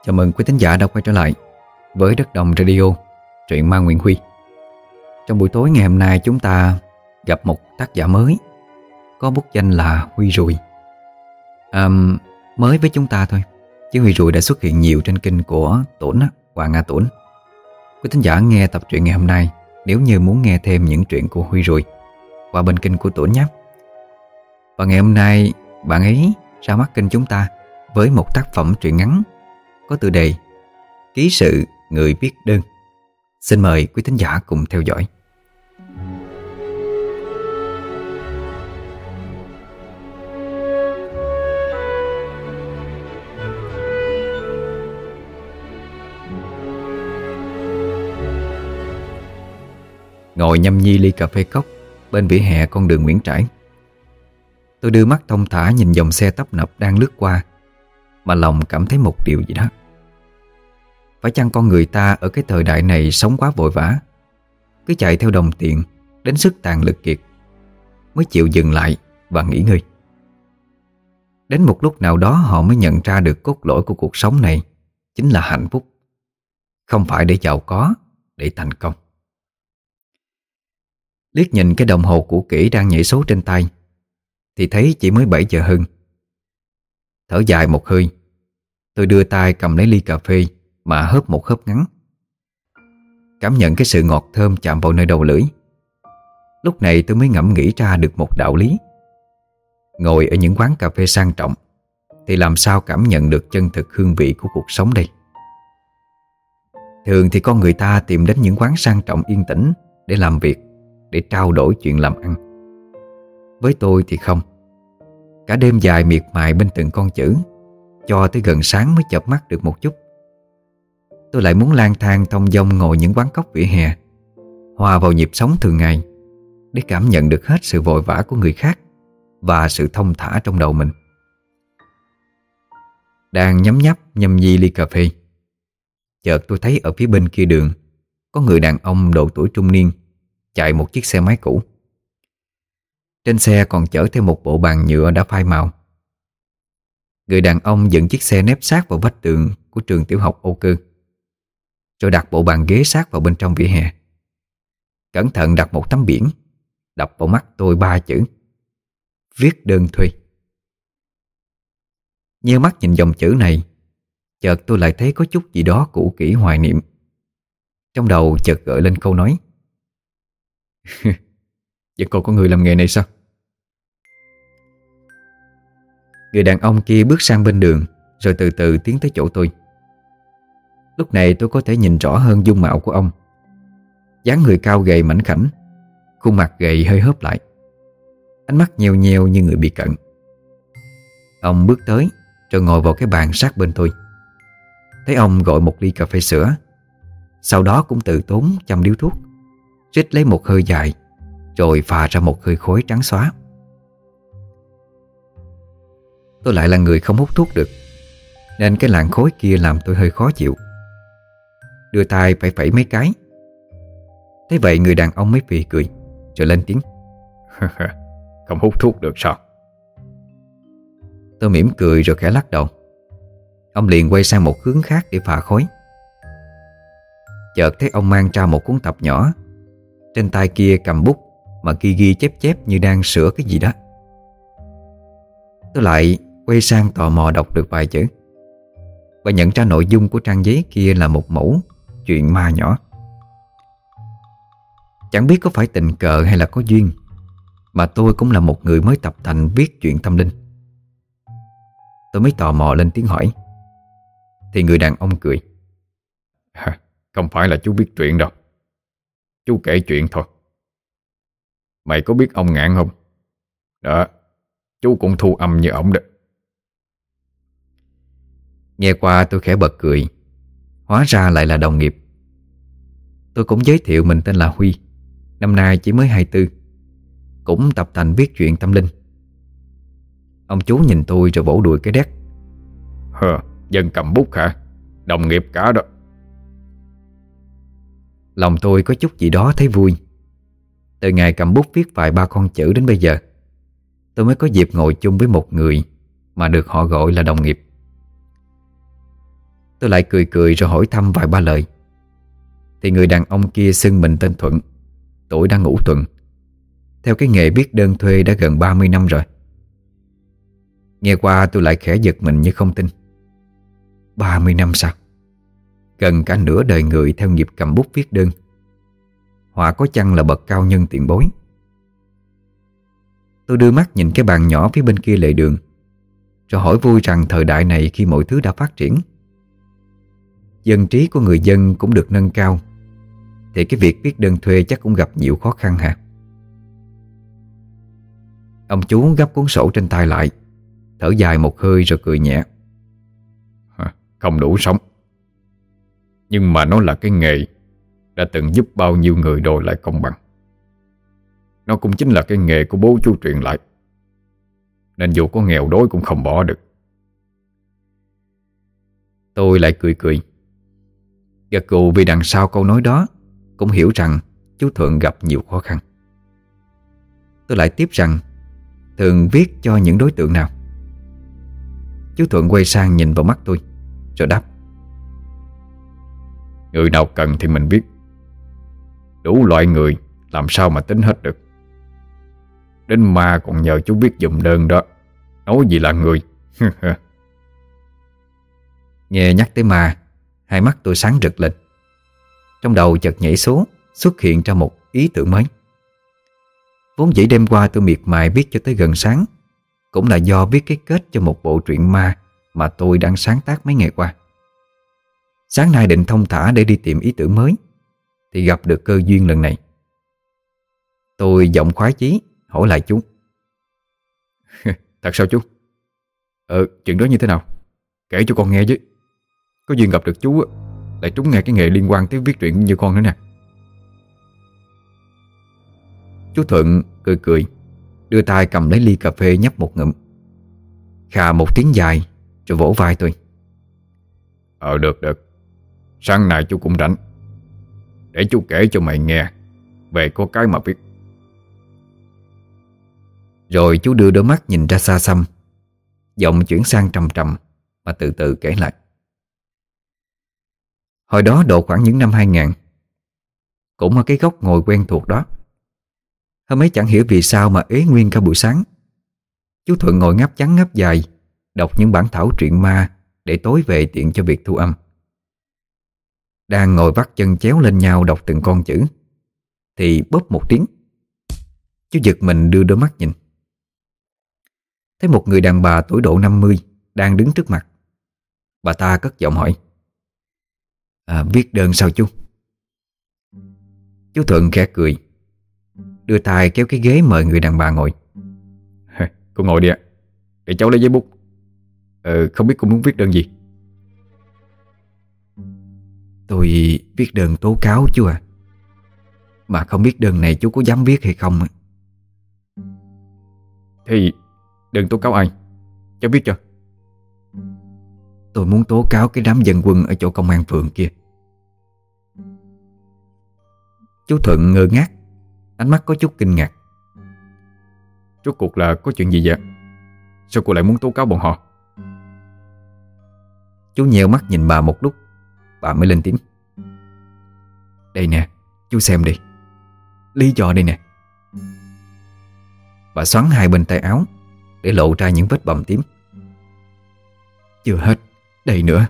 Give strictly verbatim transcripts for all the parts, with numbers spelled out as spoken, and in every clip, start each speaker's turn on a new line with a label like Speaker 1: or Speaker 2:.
Speaker 1: Chào mừng quý thính giả đã quay trở lại với Đất Đồng Radio, truyện ma Nguyễn Huy. Trong buổi tối ngày hôm nay chúng ta gặp một tác giả mới có bút danh là Huy Rùi. à, Mới với chúng ta thôi, chứ Huy Rùi đã xuất hiện nhiều trên kênh của Tuấn á, Hoàng Nga Tuấn. Quý thính giả nghe tập truyện ngày hôm nay, nếu như muốn nghe thêm những truyện của Huy Rùi, qua bên kênh của Tuấn nhé. Và ngày hôm nay bạn ấy ra mắt kênh chúng ta với một tác phẩm truyện ngắn có tựa đề Ký sự người viết đơn. Xin mời quý thính giả cùng theo dõi. Ngồi nhâm nhi ly cà phê cốc bên vỉa hè con đường Nguyễn Trãi, tôi đưa mắt thông thả nhìn dòng xe tấp nập đang lướt qua, mà lòng cảm thấy một điều gì đó. Phải chăng con người ta ở cái thời đại này sống quá vội vã, cứ chạy theo đồng tiền đến sức tàn lực kiệt, mới chịu dừng lại và nghỉ ngơi. Đến một lúc nào đó họ mới nhận ra được cốt lõi của cuộc sống này chính là hạnh phúc, không phải để giàu có, để thành công. Liếc nhìn cái đồng hồ cũ kỹ đang nhảy số trên tay thì thấy chỉ mới bảy giờ hơn. Thở dài một hơi, tôi đưa tay cầm lấy ly cà phê mà hớp một hớp ngắn. Cảm nhận cái sự ngọt thơm chạm vào nơi đầu lưỡi. Lúc này tôi mới ngẫm nghĩ ra được một đạo lý. Ngồi ở những quán cà phê sang trọng thì làm sao cảm nhận được chân thực hương vị của cuộc sống đây? Thường thì con người ta tìm đến những quán sang trọng yên tĩnh để làm việc, để trao đổi chuyện làm ăn. Với tôi thì không. Cả đêm dài miệt mài bên từng con chữ, cho tới gần sáng mới chợp mắt được một chút. Tôi lại muốn lang thang thong dong ngồi những quán cóc vỉa hè, hòa vào nhịp sống thường ngày, để cảm nhận được hết sự vội vã của người khác và sự thông thả trong đầu mình. Đang nhấm nháp nhâm nhi ly cà phê, chợt tôi thấy ở phía bên kia đường có người đàn ông độ tuổi trung niên chạy một chiếc xe máy cũ. Trên xe còn chở theo một bộ bàn nhựa đã phai màu. Người đàn ông dựng chiếc xe nép sát vào vách tường của trường tiểu học Âu Cơ, rồi đặt bộ bàn ghế sát vào bên trong vỉa hè. Cẩn thận đặt một tấm biển, đập vào mắt tôi ba chữ: viết đơn thuê. Nheo mắt nhìn dòng chữ này, chợt tôi lại thấy có chút gì đó cũ kỹ hoài niệm. Trong đầu chợt gợi lên câu nói: vẫn còn có người làm nghề này sao? Người đàn ông kia bước sang bên đường, rồi từ từ tiến tới chỗ tôi. Lúc này tôi có thể nhìn rõ hơn dung mạo của ông. Dáng người cao gầy mảnh khảnh, khuôn mặt gầy hơi hớp lại, ánh mắt nheo nheo như người bị cận. Ông bước tới rồi ngồi vào cái bàn sát bên tôi. Thấy ông gọi một ly cà phê sữa, sau đó cũng từ tốn châm điếu thuốc, rít lấy một hơi dài, rồi phà ra một hơi khói trắng xóa. Tôi lại là người không hút thuốc được, nên cái làn khói kia làm tôi hơi khó chịu. Đưa tay phải phẩy mấy cái. Thế vậy người đàn ông mới phì cười, rồi lên tiếng: không hút thuốc được sao? Tôi mỉm cười rồi khẽ lắc đầu. Ông liền quay sang một hướng khác để phà khói. Chợt thấy ông mang ra một cuốn tập nhỏ, trên tay kia cầm bút mà ghi ghi chép chép như đang sửa cái gì đó. Tôi lại quay sang tò mò đọc được vài chữ, và nhận ra nội dung của trang giấy kia là một mẩu chuyện ma nhỏ. Chẳng biết có phải tình cờ hay là có duyên, mà tôi cũng là một người mới tập tành viết chuyện tâm linh. Tôi mới tò mò lên tiếng hỏi, thì người đàn ông cười: không phải là chú viết truyện đâu, chú kể chuyện thôi. Mày có biết ông Ngạn không? Đó, chú cũng thu âm như ổng đó. Nghe qua tôi khẽ bật cười. Hóa ra lại là đồng nghiệp. Tôi cũng giới thiệu mình tên là Huy, năm nay chỉ mới hai mươi tư, cũng tập tành viết chuyện tâm linh. Ông chú nhìn tôi rồi vỗ đùi cái đét: Hờ, dân cầm bút hả? Đồng nghiệp cả đó. Lòng tôi có chút gì đó thấy vui. Từ ngày cầm bút viết vài ba con chữ đến bây giờ, tôi mới có dịp ngồi chung với một người mà được họ gọi là đồng nghiệp. Tôi lại cười cười rồi hỏi thăm vài ba lời. Thì người đàn ông kia xưng mình tên Thuận, tuổi đang ngũ tuần, theo cái nghề viết đơn thuê đã gần ba mươi năm rồi. Nghe qua tôi lại khẽ giật mình như không tin. Ba mươi năm sao? Gần cả nửa đời người theo nghiệp cầm bút viết đơn. Họa có chăng là bậc cao nhân tiền bối. Tôi đưa mắt nhìn cái bàn nhỏ phía bên kia lề đường, rồi hỏi vui rằng thời đại này khi mọi thứ đã phát triển, dân trí của người dân cũng được nâng cao, thì cái việc viết đơn thuê chắc cũng gặp nhiều khó khăn hả? Ông chú gấp cuốn sổ trên tay lại, thở dài một hơi rồi cười nhẹ.
Speaker 2: Không đủ sống, nhưng mà nó là cái nghề đã từng giúp bao nhiêu người đòi lại công bằng. Nó cũng chính là cái nghề của bố chú truyền lại, nên dù có nghèo đói cũng không bỏ được.
Speaker 1: Tôi lại cười cười, gật gù vì đằng sau câu nói đó cũng hiểu rằng chú Thuận gặp nhiều khó khăn. Tôi lại tiếp rằng thường viết cho những đối tượng nào. Chú Thuận quay sang nhìn vào mắt tôi rồi đáp:
Speaker 2: Người nào cần thì mình viết. Đủ loại người làm sao mà tính hết được. Đến ma còn nhờ chú viết giùm đơn đó, nói gì là người.
Speaker 1: Nghe nhắc tới ma, hai mắt tôi sáng rực lên. Trong đầu chợt nhảy số, xuất hiện ra một ý tưởng mới. Vốn dĩ đêm qua tôi miệt mài viết cho tới gần sáng, cũng là do viết cái kết cho một bộ truyện ma mà tôi đang sáng tác mấy ngày qua. Sáng nay định thông thả để đi tìm ý tưởng mới, thì gặp được cơ duyên lần này. Tôi giọng khoái chí hỏi lại chú:
Speaker 2: Thật sao chú? Ờ, chuyện đó như thế nào? Kể cho con nghe chứ. Có duyên gặp được chú lại trúng nghe cái nghề liên quan tới viết truyện như con nữa nè.
Speaker 1: Chú Thuận cười cười, đưa tay cầm lấy ly cà phê nhấp một ngụm, khà một tiếng dài rồi vỗ vai tôi:
Speaker 2: Ờ được được, sáng nay chú cũng rảnh, để chú kể cho mày nghe về có cái mà viết.
Speaker 1: Rồi chú đưa đôi mắt nhìn ra xa xăm, giọng chuyển sang trầm trầm mà từ từ kể lại. Hồi đó độ khoảng những năm hai nghìn, cũng ở cái góc ngồi quen thuộc đó, hôm ấy chẳng hiểu vì sao mà ế nguyên cả buổi sáng, chú Thuận ngồi ngáp trắng ngáp dài, đọc những bản thảo truyện ma để tối về tiện cho việc thu âm. Đang ngồi vắt chân chéo lên nhau đọc từng con chữ, thì bóp một tiếng, chú giật mình đưa đôi mắt nhìn. Thấy một người đàn bà tuổi độ năm mươi đang đứng trước mặt. Bà ta cất giọng hỏi: à, viết đơn sao chú? Chú Thuận khẽ cười, đưa tay kéo cái ghế mời người đàn bà ngồi.
Speaker 2: Cô ngồi đi ạ, để cháu lấy giấy bút. Ờ, không biết cô muốn viết đơn gì?
Speaker 1: Tôi viết đơn tố cáo chú à, mà không biết đơn này chú có dám viết hay không.
Speaker 2: Thì đơn tố cáo ai? Cháu viết cho.
Speaker 1: Tôi muốn tố cáo cái đám dân quân ở chỗ công an phường kia. Chú Thuận ngơ ngác, ánh mắt có chút kinh ngạc.
Speaker 2: Rốt cuộc là có chuyện gì vậy? Sao cô lại muốn tố cáo bọn họ?
Speaker 1: Chú nheo mắt nhìn bà một lúc, bà mới lên tiếng: Đây nè, chú xem đi, lý do đây nè. Bà xoắn hai bên tay áo để lộ ra những vết bầm tím. Chưa hết, đây nữa.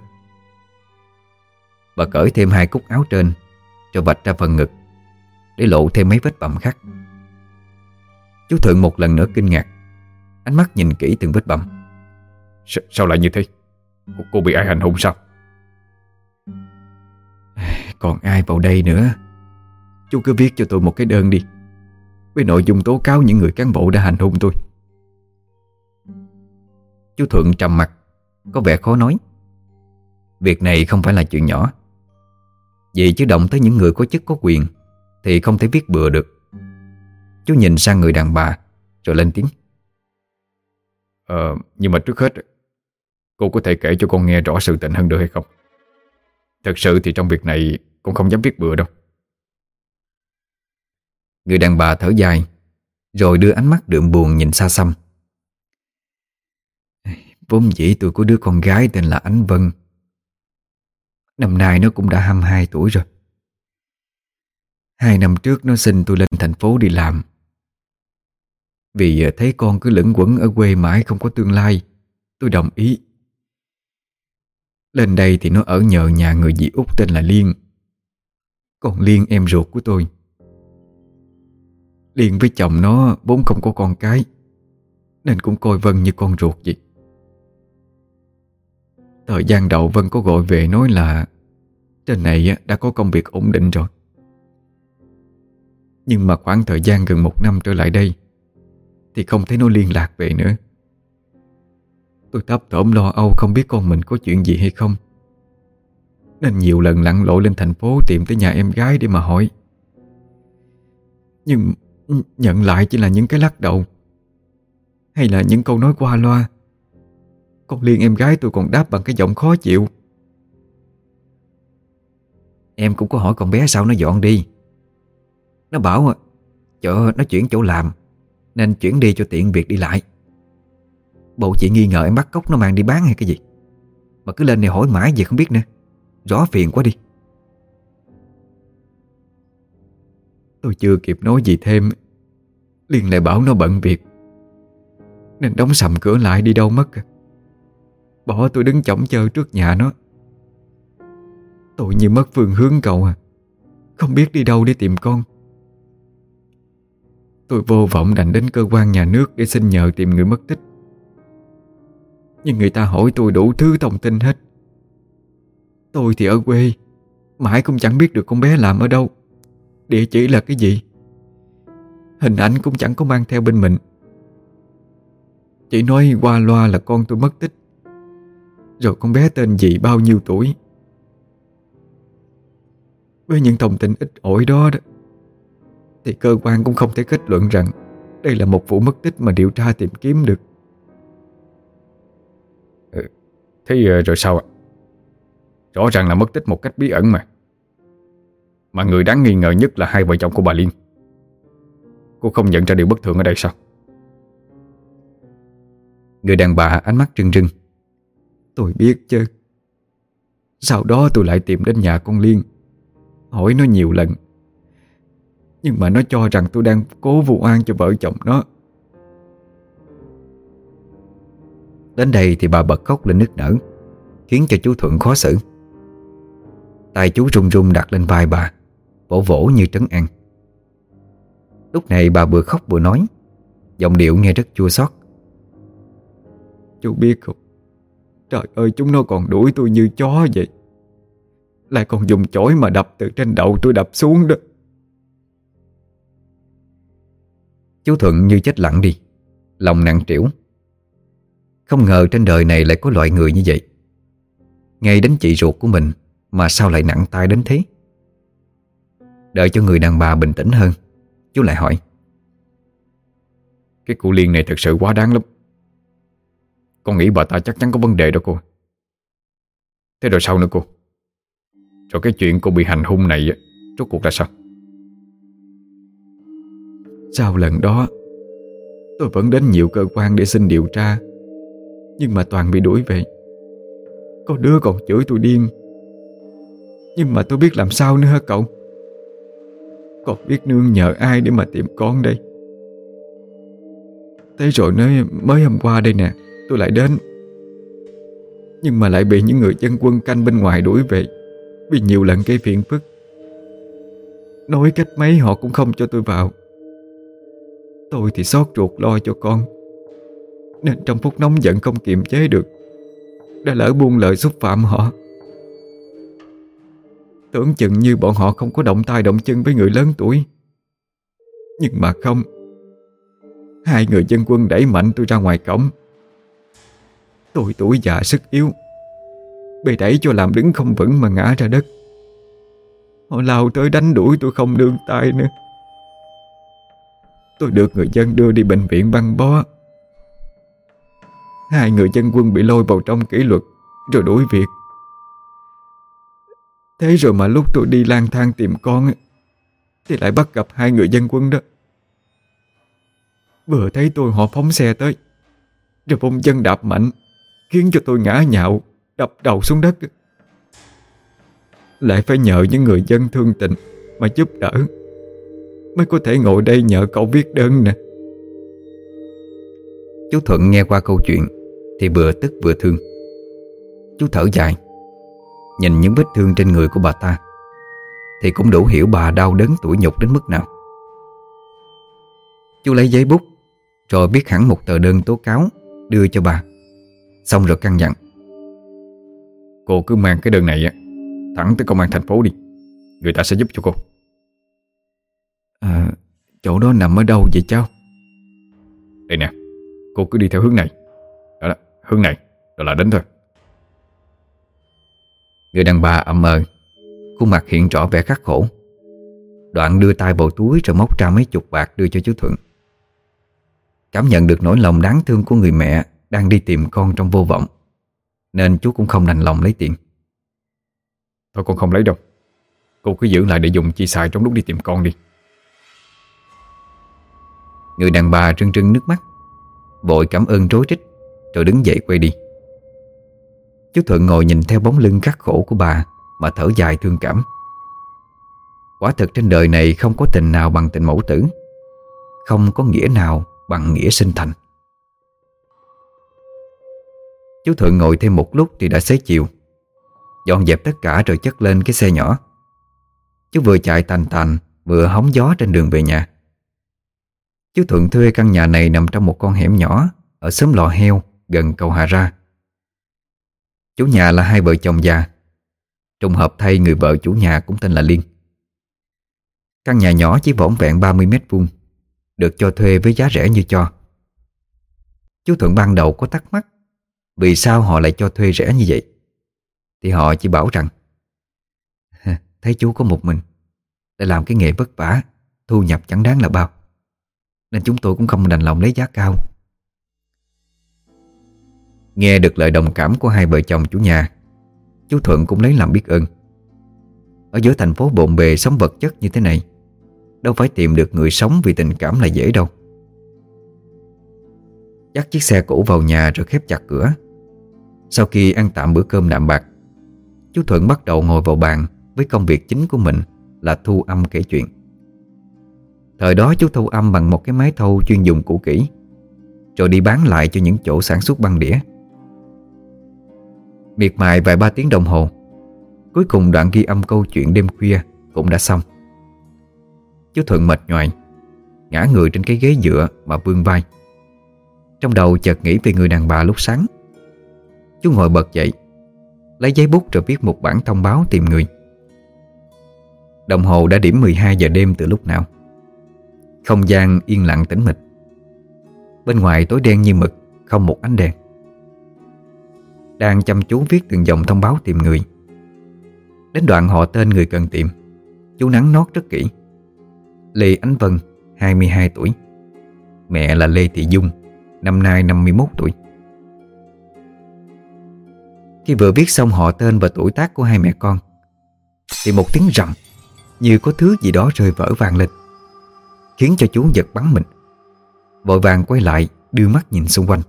Speaker 1: Bà cởi thêm hai cúc áo trên, rồi vạch ra phần ngực để lộ thêm mấy vết bầm khác. Chú Thuận một lần nữa kinh ngạc, ánh mắt nhìn kỹ từng vết bầm.
Speaker 2: S Sao lại như thế? Cô, cô bị ai hành hung sao?
Speaker 1: Còn ai vào đây nữa? Chú cứ viết cho tôi một cái đơn đi, với nội dung tố cáo những người cán bộ đã hành hung tôi. Chú Thuận trầm mặt, có vẻ khó nói. Việc này không phải là chuyện nhỏ, vì chứ động tới những người có chức có quyền thì không thể viết bừa được. Chú nhìn sang người đàn bà rồi lên tiếng:
Speaker 2: Ờ, nhưng mà trước hết cô có thể kể cho con nghe rõ sự tình hơn được hay không? Thật sự thì trong việc này con không dám viết bừa đâu.
Speaker 1: Người đàn bà thở dài, rồi đưa ánh mắt đượm buồn nhìn xa xăm. Vốn dĩ tôi có đứa con gái tên là Ánh Vân, Năm nay nó cũng đã hai mươi hai tuổi rồi. Hai năm trước nó xin tôi lên thành phố đi làm, vì thấy con cứ lững quẩn ở quê mãi không có tương lai. Tôi đồng ý. Lên đây thì nó ở nhờ nhà người dì út tên là Liên. Còn Liên em ruột của tôi. Liên với chồng nó vốn không có con cái, nên cũng coi Vân như con ruột vậy. Thời gian đầu Vân có gọi về nói là trên này đã có công việc ổn định rồi. Nhưng mà khoảng thời gian gần một năm trở lại đây thì không thấy nó liên lạc về nữa. Tôi thấp thỏm lo âu không biết con mình có chuyện gì hay không, nên nhiều lần lặn lội lên thành phố tìm tới nhà em gái để mà hỏi. Nhưng nhận lại chỉ là những cái lắc đầu, hay là những câu nói qua loa. Con Liên em gái tôi còn đáp bằng cái giọng khó chịu: em cũng có hỏi con bé sao nó dọn đi. Nó bảo chợ nó chuyển chỗ làm nên chuyển đi cho tiện việc đi lại. Bộ chị nghi ngờ em bắt cóc nó mang đi bán hay cái gì mà cứ lên này hỏi mãi gì không biết nữa. Rõ phiền quá đi. Tôi chưa kịp nói gì thêm, Liên lại bảo nó bận việc nên đóng sầm cửa lại đi đâu mất. Bỏ tôi đứng chõng chơ trước nhà nó. Tôi như mất phương hướng cậu à, không biết đi đâu để tìm con. Tôi vô vọng đành đến cơ quan nhà nước để xin nhờ tìm người mất tích. Nhưng người ta hỏi tôi đủ thứ thông tin hết. Tôi thì ở quê, mãi cũng chẳng biết được con bé làm ở đâu, địa chỉ là cái gì. Hình ảnh cũng chẳng có mang theo bên mình. Chỉ nói qua loa là con tôi mất tích, rồi con bé tên gì, bao nhiêu tuổi. Với những thông tin ít ỏi đó đó thì cơ quan cũng không thể kết luận rằng đây là một vụ mất tích mà điều tra tìm kiếm được.
Speaker 2: ừ, Thế rồi sao ạ? Rõ ràng là mất tích một cách bí ẩn mà Mà người đáng nghi ngờ nhất là hai vợ chồng của bà Liên. Cô không nhận ra điều bất thường ở đây sao?
Speaker 1: Người đàn bà ánh mắt rưng rưng.
Speaker 3: Tôi biết chứ. Sau đó tôi lại tìm đến nhà con Liên, hỏi nó nhiều lần, nhưng mà nó cho rằng tôi đang cố vu oan cho vợ chồng nó.
Speaker 1: Đến đây thì bà bật khóc lên nức nở, khiến cho chú Thuận khó xử. Tay chú run run đặt lên vai bà, vỗ vỗ như trấn an. Lúc này bà vừa khóc vừa nói, giọng điệu nghe rất chua xót.
Speaker 3: Chú biết không, trời ơi, chúng nó còn đuổi tôi như chó vậy, lại còn dùng chổi mà đập từ trên đầu tôi đập xuống đó.
Speaker 1: Chú Thuận như chết lặng đi, lòng nặng trĩu. Không ngờ trên đời này lại có loại người như vậy. Ngay đến chị ruột của mình mà sao lại nặng tay đến thế. Đợi cho người đàn bà bình tĩnh hơn, chú lại hỏi:
Speaker 2: Cái cụ Liên này thật sự quá đáng lắm. Con nghĩ bà ta chắc chắn có vấn đề đó cô. Thế rồi sao nữa cô? Rồi cái chuyện cô bị hành hung này rốt cuộc là sao?
Speaker 3: Sau lần đó tôi vẫn đến nhiều cơ quan để xin điều tra, nhưng mà toàn bị đuổi về. Có đứa còn chửi tôi điên. Nhưng mà tôi biết làm sao nữa hả cậu? Còn biết nương nhờ ai để mà tìm con đây? Thế rồi nói mới hôm qua đây nè, tôi lại đến, nhưng mà lại bị những người dân quân canh bên ngoài đuổi về, vì nhiều lần gây phiền phức. Nói cách mấy họ cũng không cho tôi vào. Tôi thì xót ruột lo cho con, nên trong phút nóng giận không kiềm chế được, đã lỡ buông lời xúc phạm họ. Tưởng chừng như bọn họ không có động tay động chân với người lớn tuổi, nhưng mà không. Hai người dân quân đẩy mạnh tôi ra ngoài cổng. Tôi tuổi già sức yếu, bị đẩy cho làm đứng không vững mà ngã ra đất. Họ lao tới đánh đuổi tôi không nương tay nữa. Tôi được người dân đưa đi bệnh viện băng bó. Hai người dân quân bị lôi vào trong kỷ luật rồi đuổi việc. Thế rồi mà lúc tôi đi lang thang tìm con thì lại bắt gặp hai người dân quân đó. Vừa thấy tôi họ phóng xe tới, rồi vung chân đạp mạnh, khiến cho tôi ngã nhào, đập đầu xuống đất. lại phải nhờ những người dân thương tình mà giúp đỡ, mới có thể ngồi đây nhờ cậu viết đơn nè.
Speaker 1: Chú Thuận nghe qua câu chuyện thì vừa tức vừa thương. Chú thở dài, nhìn những vết thương trên người của bà ta thì cũng đủ hiểu bà đau đớn tủi nhục đến mức nào. Chú lấy giấy bút rồi viết hẳn một tờ đơn tố cáo đưa cho bà, xong rồi căn dặn:
Speaker 2: Cô cứ mang cái đơn này á thẳng tới công an thành phố đi, người ta sẽ giúp cho cô.
Speaker 3: À, chỗ đó nằm ở đâu vậy cháu?
Speaker 2: Đây nè, cô cứ đi theo hướng này. Đó, đó hướng này rồi là đến thôi.
Speaker 1: Người đàn bà ậm ờ, khuôn mặt hiện rõ vẻ khắc khổ. Đoạn đưa tay vào túi rồi móc ra mấy chục bạc đưa cho chú Thuận. Cảm nhận được nỗi lòng đáng thương của người mẹ đang đi tìm con trong vô vọng, nên chú cũng không đành lòng lấy tiền.
Speaker 2: Thôi con không lấy đâu, cô cứ giữ lại để dùng chi xài trong lúc đi tìm con đi.
Speaker 1: Người đàn bà rưng rưng nước mắt, vội cảm ơn rối rít rồi đứng dậy quay đi. Chú Thuận ngồi nhìn theo bóng lưng khắc khổ của bà mà thở dài thương cảm. Quả thực trên đời này không có tình nào bằng tình mẫu tử, không có nghĩa nào bằng nghĩa sinh thành. Chú Thuận ngồi thêm một lúc thì đã xế chiều, dọn dẹp tất cả rồi chất lên cái xe nhỏ. Chú vừa chạy tành tành vừa hóng gió trên đường về nhà. Chú Thuận thuê căn nhà này nằm trong một con hẻm nhỏ ở xóm Lò Heo gần cầu Hà Ra. Chủ nhà là hai vợ chồng già. Trùng hợp thay người vợ chủ nhà cũng tên là Liên. Căn nhà nhỏ chỉ vỏn vẹn ba mươi mét vuông, được cho thuê với giá rẻ như cho. Chú Thuận ban đầu có thắc mắc vì sao họ lại cho thuê rẻ như vậy, thì họ chỉ bảo rằng thấy chú có một mình, để làm cái nghề vất vả, thu nhập chẳng đáng là bao, nên chúng tôi cũng không đành lòng lấy giá cao. Nghe được lời đồng cảm của hai vợ chồng chủ nhà, chú Thuận cũng lấy làm biết ơn. Ở giữa thành phố bộn bề sống vật chất như thế này, đâu phải tìm được người sống vì tình cảm là dễ đâu. Dắt chiếc xe cũ vào nhà rồi khép chặt cửa. Sau khi ăn tạm bữa cơm đạm bạc, chú Thuận bắt đầu ngồi vào bàn với công việc chính của mình là thu âm kể chuyện. Thời đó chú thu âm bằng một cái máy thâu chuyên dùng cũ kỹ, rồi đi bán lại cho những chỗ sản xuất băng đĩa. Miệt mài vài ba tiếng đồng hồ, cuối cùng đoạn ghi âm câu chuyện đêm khuya cũng đã xong. Chú Thuận mệt nhoài, ngã người trên cái ghế dựa mà vươn vai. Trong đầu chợt nghĩ về người đàn bà lúc sáng. Chú ngồi bật dậy, lấy giấy bút rồi viết một bản thông báo tìm người. Đồng hồ đã điểm mười hai giờ đêm từ lúc nào. Không gian yên lặng tĩnh mịch. Bên ngoài tối đen như mực, không một ánh đèn. Đang chăm chú viết từng dòng thông báo tìm người. Đến đoạn họ tên người cần tìm, chú nắn nót rất kỹ. Lê Ánh Vân, hai mươi hai tuổi. Mẹ là Lê Thị Dung, năm nay năm mươi mốt tuổi. Khi vừa viết xong họ tên và tuổi tác của hai mẹ con, thì một tiếng rầm như có thứ gì đó rơi vỡ vang lên, khiến cho chú giật bắn mình. Vội vàng quay lại, đưa mắt nhìn xung quanh.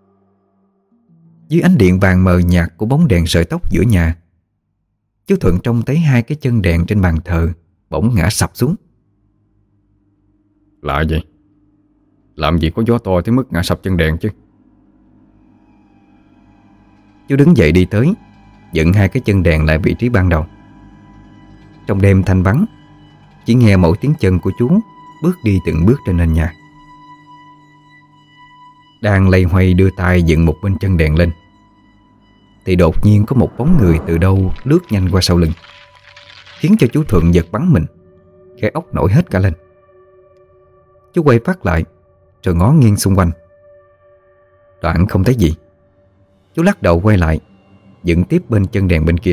Speaker 1: Dưới ánh điện vàng mờ nhạt của bóng đèn sợi tóc giữa nhà, chú Thuận trông thấy hai cái chân đèn trên bàn thờ bỗng ngã sập xuống.
Speaker 2: Lạ vậy, làm gì có gió to tới mức ngã sập chân đèn chứ.
Speaker 1: Chú đứng dậy đi tới, dựng hai cái chân đèn lại vị trí ban đầu. Trong đêm thanh vắng, chỉ nghe mỗi tiếng chân của chú bước đi từng bước trên nền nhà. Đang lay hoay đưa tay dựng một bên chân đèn lên, thì đột nhiên có một bóng người từ đâu lướt nhanh qua sau lưng, khiến cho chú Thuận giật bắn mình, cái óc nổi hết cả lên. Chú quay phát lại rồi ngó nghiêng xung quanh. Đoạn không thấy gì. Chú lắc đầu quay lại, dựng tiếp bên chân đèn bên kia.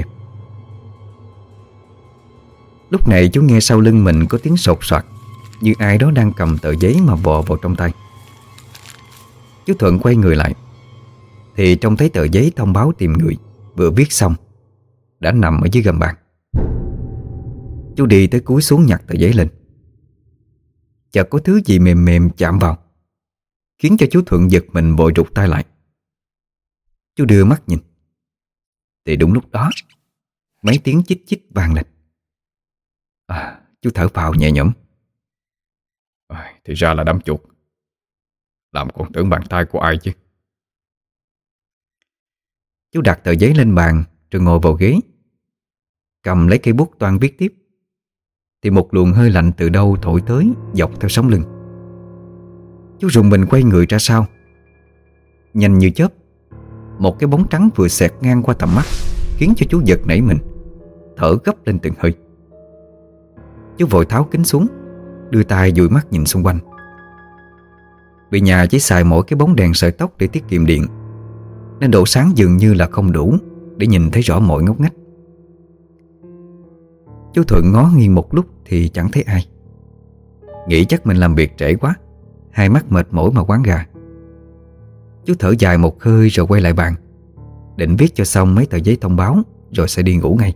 Speaker 1: Lúc này chú nghe sau lưng mình có tiếng sột soạt, như ai đó đang cầm tờ giấy mà vò vào trong tay. Chú Thuận quay người lại, thì trông thấy tờ giấy thông báo tìm người vừa viết xong đã nằm ở dưới gầm bàn. Chú đi tới cúi xuống nhặt tờ giấy lên. Chợt có thứ gì mềm mềm chạm vào, khiến cho chú Thuận giật mình vội rụt tay lại. Chú đưa mắt nhìn, thì đúng lúc đó mấy tiếng chích chích vang lên. À, chú thở phào nhẹ nhõm.
Speaker 2: À, thì ra là đám chuột. Làm còn tưởng bàn tay của ai chứ.
Speaker 1: Chú đặt tờ giấy lên bàn rồi ngồi vào ghế, cầm lấy cây bút toan viết tiếp. Thì một luồng hơi lạnh từ đâu thổi tới, dọc theo sống lưng. Chú rùng mình quay người ra sau. Nhanh như chớp, một cái bóng trắng vừa xẹt ngang qua tầm mắt, khiến cho chú giật nảy mình, thở gấp lên từng hơi. Chú vội tháo kính xuống, đưa tay dụi mắt nhìn xung quanh. Vì nhà chỉ xài mỗi cái bóng đèn sợi tóc để tiết kiệm điện, nên độ sáng dường như là không đủ để nhìn thấy rõ mọi ngóc ngách. Chú Thuận ngó nghiêng một lúc thì chẳng thấy ai. Nghĩ chắc mình làm việc trễ quá, hai mắt mệt mỏi mà quán gà. Chú thở dài một hơi rồi quay lại bàn, định viết cho xong mấy tờ giấy thông báo rồi sẽ đi ngủ ngay.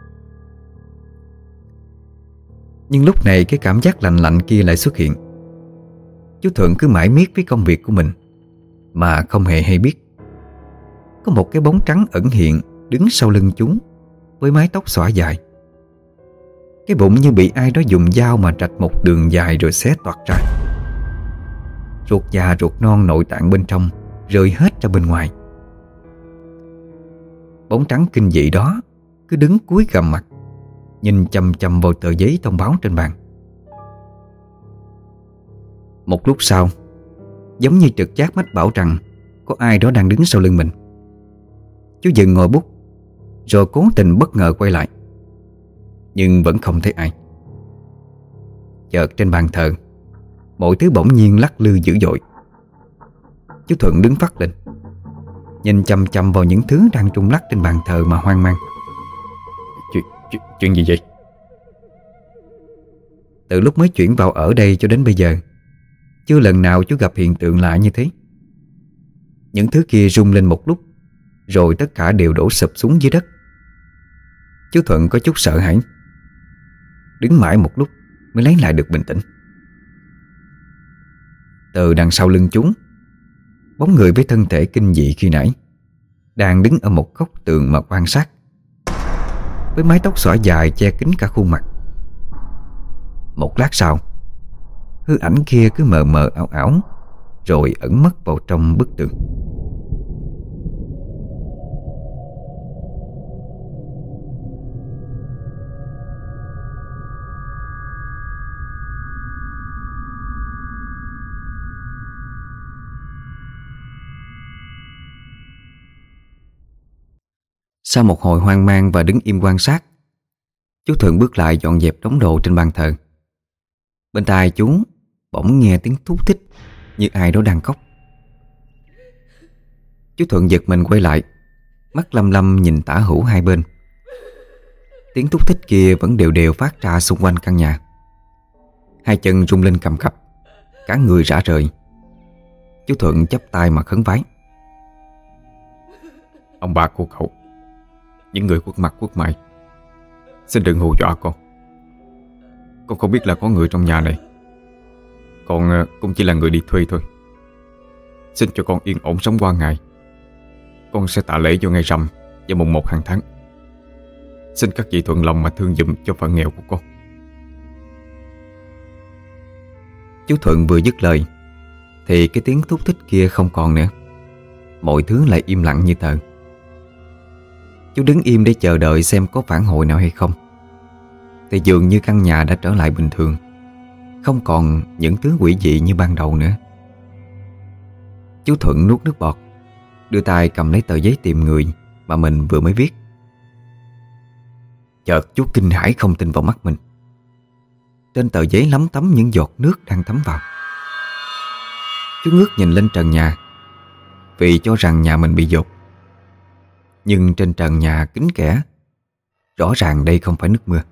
Speaker 1: Nhưng lúc này cái cảm giác lạnh lạnh kia lại xuất hiện. Chú Thuận cứ mãi miết với công việc của mình mà không hề hay biết có một cái bóng trắng ẩn hiện đứng sau lưng chú, với mái tóc xõa dài. Cái bụng như bị ai đó dùng dao mà rạch một đường dài rồi xé toạc ra. Ruột già ruột non nội tạng bên trong rơi hết ra bên ngoài. Bóng trắng kinh dị đó cứ đứng cúi gằm mặt, nhìn chằm chằm vào tờ giấy thông báo trên bàn. Một lúc sau, giống như trực giác mách bảo rằng có ai đó đang đứng sau lưng mình, chú dừng ngồi bút, rồi cố tình bất ngờ quay lại, nhưng vẫn không thấy ai. Chợt trên bàn thờ, mọi thứ bỗng nhiên lắc lư dữ dội. Chú Thuận đứng phắt lên, nhìn chằm chằm vào những thứ đang rung lắc trên bàn thờ mà hoang mang.
Speaker 2: Chuyện, chuyện, chuyện gì vậy?
Speaker 1: Từ lúc mới chuyển vào ở đây cho đến bây giờ, chưa lần nào chú gặp hiện tượng lạ như thế. Những thứ kia rung lên một lúc, rồi tất cả đều đổ sụp xuống dưới đất. Chú Thuận có chút sợ hãi, đứng mãi một lúc mới lấy lại được bình tĩnh. Từ đằng sau lưng chú, bóng người với thân thể kinh dị khi nãy đang đứng ở một góc tường mà quan sát, với mái tóc xõa dài che kín cả khuôn mặt. Một lát sau, hư ảnh kia cứ mờ mờ ảo ảo, rồi ẩn mất vào trong bức tường. Sau một hồi hoang mang và đứng im quan sát, chú Thuận bước lại dọn dẹp đống đồ trên bàn thờ. Bên tai chú bỗng nghe tiếng thút thít như ai đó đang khóc. Chú Thuận giật mình quay lại, mắt lăm lăm nhìn tả hữu hai bên. Tiếng thút thít kia vẫn đều đều phát ra xung quanh căn nhà. Hai chân rung lên cầm cập, cả người rã rời. Chú Thuận chắp tay mà khấn vái.
Speaker 2: Ông bà cô cậu, những người quất mặt quất mày, xin đừng hù dọa con. Con không biết là có người trong nhà này. Con cũng chỉ là người đi thuê thôi. Xin cho con yên ổn sống qua ngày. Con sẽ tạ lễ vô ngày rằm và mùng một hàng tháng. Xin các vị thuận lòng mà thương giùm cho phận nghèo của con.
Speaker 1: Chú Thuận vừa dứt lời thì cái tiếng thúc thích kia không còn nữa. Mọi thứ lại im lặng như tờ. Chú đứng im để chờ đợi xem có phản hồi nào hay không. Thì dường như căn nhà đã trở lại bình thường, không còn những thứ quỷ dị như ban đầu nữa. Chú Thuận nuốt nước bọt, đưa tay cầm lấy tờ giấy tìm người mà mình vừa mới viết. Chợt chú kinh hãi không tin vào mắt mình. Trên tờ giấy lấm tấm những giọt nước đang thấm vào. Chú ngước nhìn lên trần nhà, vì cho rằng nhà mình bị dột. Nhưng trên trần nhà kín kẽ, rõ ràng đây không phải nước mưa.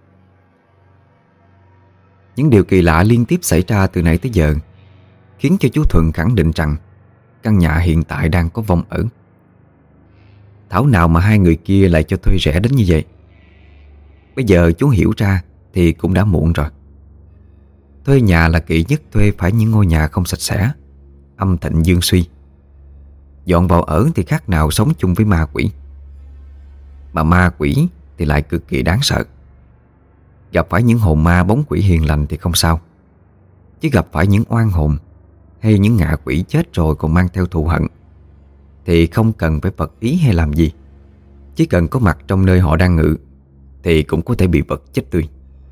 Speaker 1: Những điều kỳ lạ liên tiếp xảy ra từ nãy tới giờ khiến cho chú Thuận khẳng định rằng căn nhà hiện tại đang có vong ở. Thảo nào mà hai người kia lại cho thuê rẻ đến như vậy. Bây giờ chú hiểu ra thì cũng đã muộn rồi. Thuê nhà là kỵ nhất thuê phải những ngôi nhà không sạch sẽ, âm thịnh dương suy. Dọn vào ở thì khác nào sống chung với ma quỷ. Mà ma quỷ thì lại cực kỳ đáng sợ. Gặp phải những hồn ma bóng quỷ hiền lành thì không sao, chứ gặp phải những oan hồn hay những ngạ quỷ chết rồi còn mang theo thù hận thì không cần phải vật ý hay làm gì, chỉ cần có mặt trong nơi họ đang ngự thì cũng có thể bị vật chết tươi.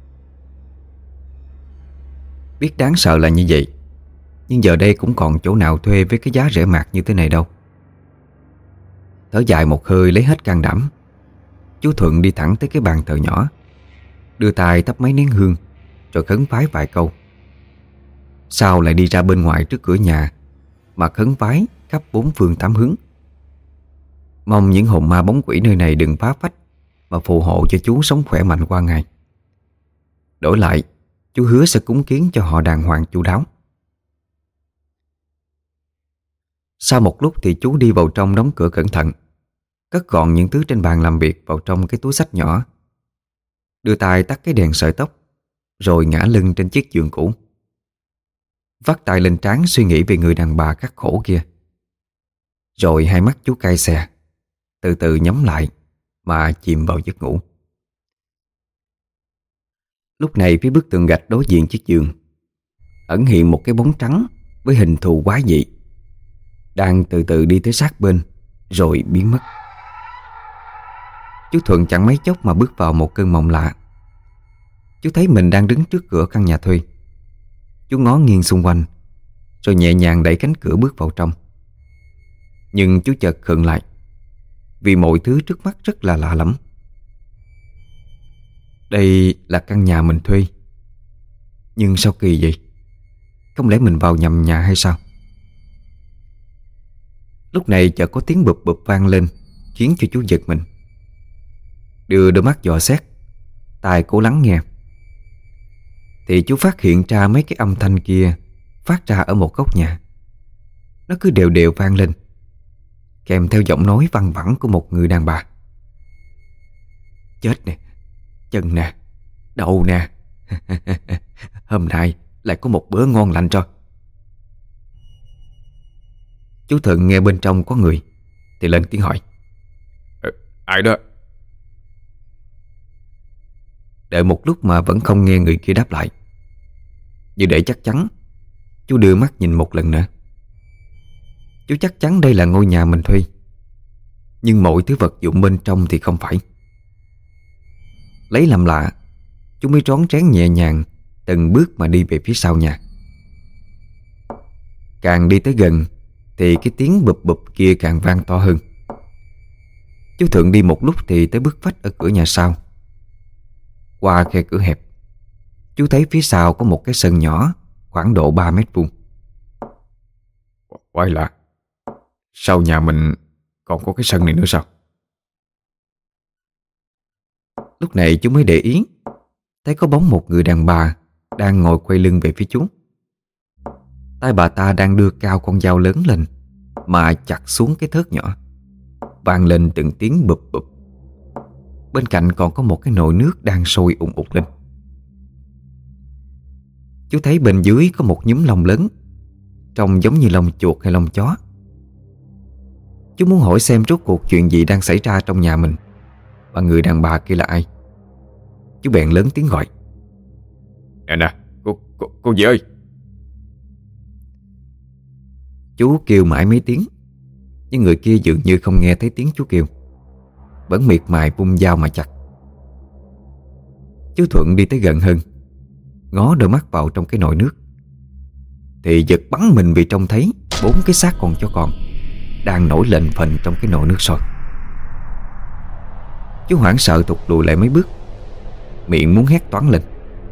Speaker 1: Biết đáng sợ là như vậy, nhưng giờ đây cũng còn chỗ nào thuê với cái giá rẻ mạt như thế này đâu. Thở dài một hơi lấy hết can đảm, chú Thuận đi thẳng tới cái bàn thờ nhỏ, đưa tay thắp mấy nén hương rồi khấn vái vài câu. Sau lại đi ra bên ngoài trước cửa nhà mà khấn vái khắp bốn phương tám hướng, mong những hồn ma bóng quỷ nơi này đừng phá phách mà phù hộ cho chú sống khỏe mạnh qua ngày. Đổi lại, chú hứa sẽ cúng kiến cho họ đàng hoàng chu đáo. Sau một lúc thì chú đi vào trong đóng cửa cẩn thận, cất gọn những thứ trên bàn làm việc vào trong cái túi xách nhỏ, đưa tay tắt cái đèn sợi tóc, rồi ngã lưng trên chiếc giường cũ, vắt tay lên trán suy nghĩ về người đàn bà khắc khổ kia. Rồi hai mắt chú cay xè, từ từ nhắm lại mà chìm vào giấc ngủ. Lúc này phía bức tường gạch đối diện chiếc giường ẩn hiện một cái bóng trắng với hình thù quái dị, đang từ từ đi tới sát bên rồi biến mất. Chú Thuận chẳng mấy chốc mà bước vào một cơn mộng lạ. Chú thấy mình đang đứng trước cửa căn nhà thuê. Chú ngó nghiêng xung quanh rồi nhẹ nhàng đẩy cánh cửa bước vào trong. Nhưng chú chợt khựng lại vì mọi thứ trước mắt rất là lạ lẫm. Đây là căn nhà mình thuê, nhưng sao kỳ vậy? Không lẽ mình vào nhầm nhà hay sao? Lúc này chợt có tiếng bụp bụp vang lên, khiến cho chú giật mình. Đưa đôi mắt dò xét, tai cố lắng nghe, thì chú phát hiện ra mấy cái âm thanh kia phát ra ở một góc nhà. Nó cứ đều đều vang lên, kèm theo giọng nói văng vẳng của một người đàn bà. Chết nè, chân nè, đầu nè, hôm nay lại có một bữa ngon lành cho. Chú Thuận nghe bên trong có người thì lên tiếng hỏi:
Speaker 2: ờ, Ai đó?
Speaker 1: Đợi một lúc mà vẫn không nghe người kia đáp lại. Như để chắc chắn, chú đưa mắt nhìn một lần nữa. Chú chắc chắn đây là ngôi nhà mình thuê, nhưng mọi thứ vật dụng bên trong thì không phải. Lấy làm lạ, chú mới rón rén nhẹ nhàng từng bước mà đi về phía sau nhà. Càng đi tới gần thì cái tiếng bụp bụp kia càng vang to hơn. Chú Thuận đi một lúc thì tới bức vách ở cửa nhà sau. Qua khe cửa hẹp, chú thấy phía sau có một cái sân nhỏ khoảng độ ba mét vuông.
Speaker 2: Quái lạ, sau nhà mình còn có cái sân này nữa sao?
Speaker 1: Lúc này chú mới để ý thấy có bóng một người đàn bà đang ngồi quay lưng về phía chú. Tay bà ta đang đưa cao con dao lớn lên mà chặt xuống cái thớt nhỏ, vang lên từng tiếng bụp bụp. Bên cạnh còn có một cái nồi nước đang sôi ùn ùn lên. Chú thấy bên dưới có một nhúm lông lớn, trông giống như lông chuột hay lông chó. Chú muốn hỏi xem rốt cuộc chuyện gì đang xảy ra trong nhà mình, và người đàn bà kia là ai. Chú bèn lớn tiếng gọi:
Speaker 2: Nè nè, cô, cô, cô gì ơi!
Speaker 1: Chú kêu mãi mấy tiếng, nhưng người kia dường như không nghe thấy tiếng chú kêu, vẫn miệt mài vung dao mà chặt. Chú Thuận đi tới gần hơn, ngó đôi mắt vào trong cái nồi nước, thì giật bắn mình vì trông thấy bốn cái xác con chó con đang nổi lên phình trong cái nồi nước sôi. Chú hoảng sợ thụt lùi lại mấy bước, miệng muốn hét toáng lên.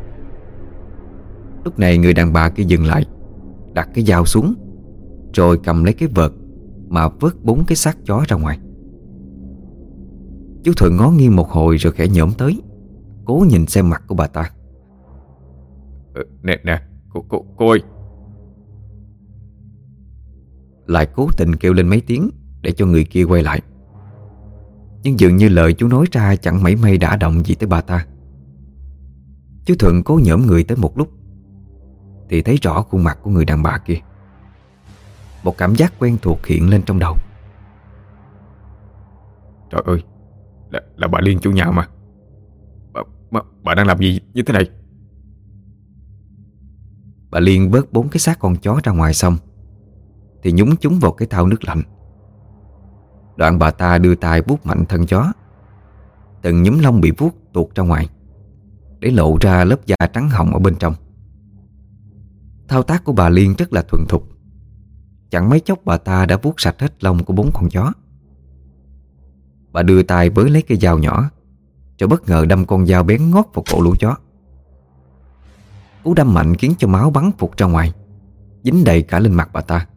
Speaker 1: Lúc này người đàn bà kia dừng lại, đặt cái dao xuống, rồi cầm lấy cái vợt mà vớt bốn cái xác chó ra ngoài. Chú Thuận ngó nghiêng một hồi rồi khẽ nhổm tới, cố nhìn xem mặt của bà ta.
Speaker 2: ờ, Nè nè, cô, cô, cô ơi!
Speaker 1: Lại cố tình kêu lên mấy tiếng để cho người kia quay lại. Nhưng dường như lời chú nói ra chẳng mảy may đả động gì tới bà ta. Chú Thuận cố nhổm người tới một lúc thì thấy rõ khuôn mặt của người đàn bà kia. Một cảm giác quen thuộc hiện lên trong đầu.
Speaker 2: Trời ơi, là, là bà Liên chủ nhà mà. Mà, bà đang làm gì như thế này?
Speaker 1: Bà Liên vớt bốn cái xác con chó ra ngoài xong thì nhúng chúng vào cái thau nước lạnh. Đoạn bà ta đưa tay vuốt mạnh thân chó. Từng nhúm lông bị vuốt tuột ra ngoài để lộ ra lớp da trắng hồng ở bên trong. Thao tác của bà Liên rất là thuần thục. Chẳng mấy chốc bà ta đã vuốt sạch hết lông của bốn con chó. Bà đưa tay với lấy cây dao nhỏ, rồi bất ngờ đâm con dao bén ngót vào cổ lũ chó. Cú đâm mạnh khiến cho máu bắn phụt ra ngoài, dính đầy cả lên mặt bà ta.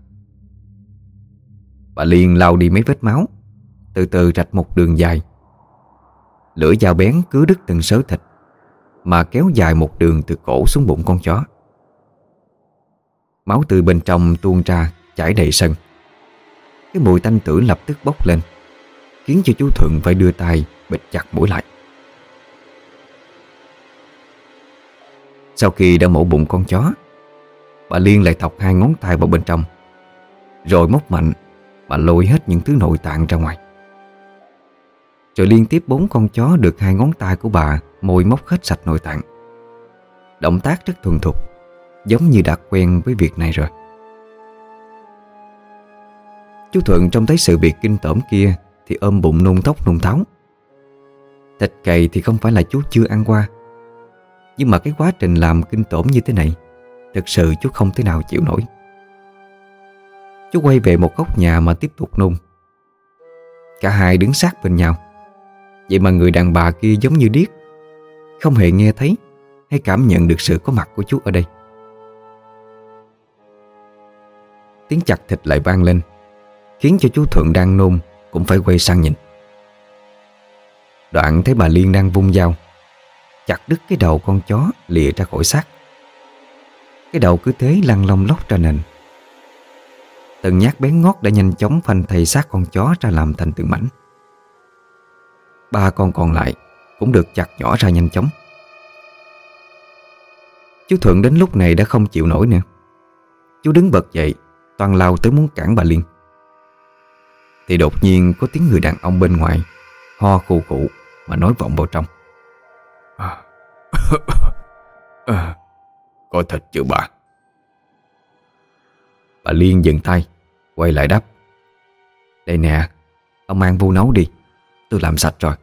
Speaker 1: Bà Liên lau đi mấy vết máu, từ từ rạch một đường dài. Lưỡi dao bén cứa đứt từng sớ thịt mà kéo dài một đường từ cổ xuống bụng con chó. Máu từ bên trong tuôn ra chảy đầy sân. Cái mùi tanh tưởi lập tức bốc lên, khiến cho chú Thuận phải đưa tay bịt chặt mũi lại. Sau khi đã mổ bụng con chó, bà Liên lại thọc hai ngón tay vào bên trong, rồi móc mạnh mà lôi hết những thứ nội tạng ra ngoài. Rồi liên tiếp bốn con chó được hai ngón tay của bà môi móc hết sạch nội tạng. Động tác rất thuần thục, giống như đã quen với việc này rồi. Chú Thuận trông thấy sự việc kinh tởm kia thì ôm bụng nôn thốc nôn tháo. Thịt cầy thì không phải là chú chưa ăn qua, nhưng mà cái quá trình làm kinh tởm như thế này, thực sự chú không thể nào chịu nổi. Chú quay về một góc nhà mà tiếp tục nôn. Cả hai đứng sát bên nhau. Vậy mà người đàn bà kia giống như điếc, không hề nghe thấy hay cảm nhận được sự có mặt của chú ở đây. Tiếng chặt thịt lại vang lên, khiến cho chú Thuận đang nôn cũng phải quay sang nhìn. Đoạn thấy bà Liên đang vung dao chặt đứt cái đầu con chó lìa ra khỏi xác. Cái đầu cứ thế lăn lông lóc ra nền. Từng nhát bén ngót đã nhanh chóng phanh thây xác con chó ra làm thành từng mảnh. Ba con còn lại cũng được chặt nhỏ ra nhanh chóng. Chú Thuận đến lúc này đã không chịu nổi nữa. Chú đứng bật dậy, toan lao tới muốn cản bà Liên. Thì đột nhiên có tiếng người đàn ông bên ngoài ho khụ khụ mà nói vọng vào trong.
Speaker 2: à, à, Có thịt chưa bà?
Speaker 1: Bà Liên dừng tay, quay lại đáp: Đây nè, ông mang vô nấu đi, tôi làm sạch rồi.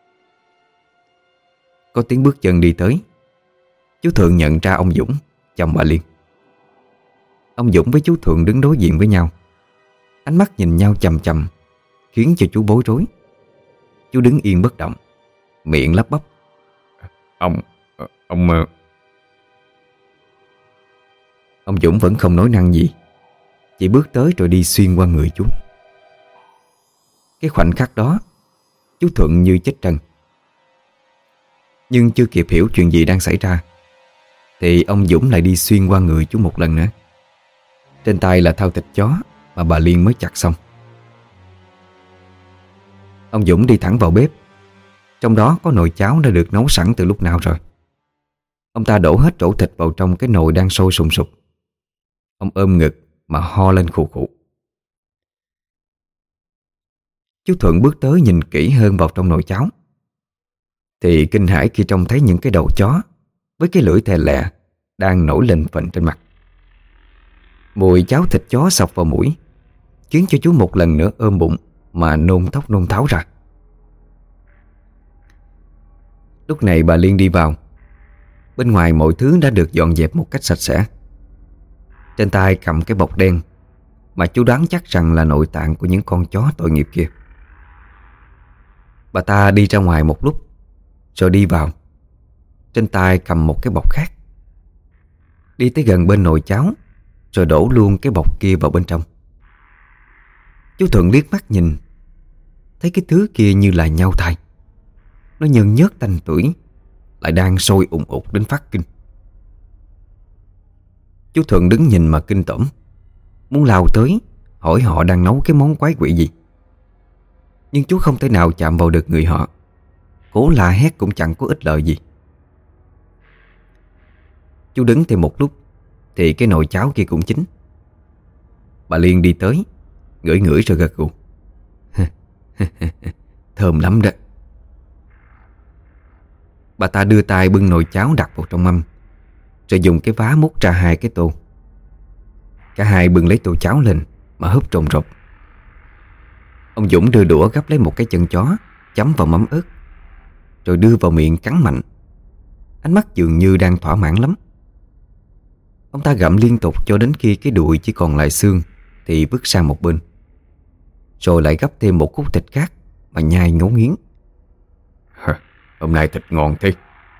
Speaker 1: Có tiếng bước chân đi tới. Chú Thuận nhận ra ông Dũng, chồng bà Liên. Ông Dũng với chú Thuận đứng đối diện với nhau, ánh mắt nhìn nhau chằm chằm, khiến cho chú bối rối. Chú đứng yên bất động, miệng lắp bắp:
Speaker 2: Ông, ông...
Speaker 1: Ông Dũng vẫn không nói năng gì, chỉ bước tới rồi đi xuyên qua người chú. Cái khoảnh khắc đó, chú Thuận như chết trân. Nhưng chưa kịp hiểu chuyện gì đang xảy ra thì ông Dũng lại đi xuyên qua người chú một lần nữa. Trên tay là thau thịt chó mà bà Liên mới chặt xong. Ông Dũng đi thẳng vào bếp. Trong đó có nồi cháo đã được nấu sẵn từ lúc nào rồi. Ông ta đổ hết rổ thịt vào trong cái nồi đang sôi sùng sục. Ông ôm ngực mà ho lên khụ khụ. Chú Thuận bước tới nhìn kỹ hơn vào trong nồi cháo thì kinh hãi khi trông thấy những cái đầu chó với cái lưỡi thè lè đang nổi lên phình trên mặt. Mùi cháo thịt chó xộc vào mũi, khiến cho chú một lần nữa ôm bụng mà nôn thốc nôn tháo ra. Lúc này bà Liên đi vào. Bên ngoài mọi thứ đã được dọn dẹp một cách sạch sẽ. Trên tay cầm cái bọc đen mà chú đoán chắc rằng là nội tạng của những con chó tội nghiệp kia. Bà ta đi ra ngoài một lúc rồi đi vào. Trên tay cầm một cái bọc khác. Đi tới gần bên nồi cháo rồi đổ luôn cái bọc kia vào bên trong. Chú Thuận liếc mắt nhìn, thấy cái thứ kia như là nhau thai. Nó nhơn nhớt tanh tưởi, lại đang sôi ủng ục đến phát kinh. Chú Thuận đứng nhìn mà kinh tởm, muốn lao tới hỏi họ đang nấu cái món quái quỷ gì. Nhưng chú không thể nào chạm vào được người họ, cố la hét cũng chẳng có ích lợi gì. Chú đứng thêm một lúc thì cái nồi cháo kia cũng chín. Bà Liên đi tới, ngửi ngửi rồi gật gù: Thơm lắm đó. Bà ta đưa tay bưng nồi cháo đặt vào trong mâm, rồi dùng cái vá múc ra hai cái tô. Cả hai bưng lấy tô cháo lên mà húp trồn rộp. Ông Dũng đưa đũa gắp lấy một cái chân chó, chấm vào mắm ớt, rồi đưa vào miệng cắn mạnh. Ánh mắt dường như đang thỏa mãn lắm. Ông ta gặm liên tục cho đến khi cái đùi chỉ còn lại xương thì vứt sang một bên, rồi lại gắp thêm một khúc thịt khác mà nhai ngấu nghiến.
Speaker 2: Hôm nay thịt ngon thế.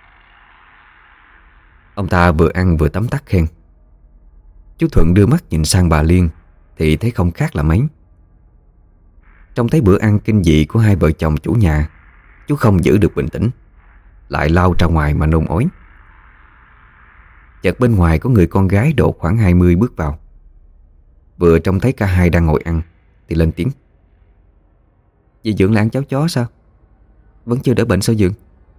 Speaker 1: Ông ta vừa ăn vừa tấm tắc khen. Chú Thuận đưa mắt nhìn sang bà Liên thì thấy không khác là mấy. Trông thấy bữa ăn kinh dị của hai vợ chồng chủ nhà, chú không giữ được bình tĩnh, lại lao ra ngoài mà nôn ói. Chợt bên ngoài có người con gái độ khoảng hai mươi bước vào. Vừa trông thấy cả hai đang ngồi ăn thì lên tiếng: "Dì Dượng là ăn cháo chó sao? Vẫn chưa đỡ bệnh sao Dượng?"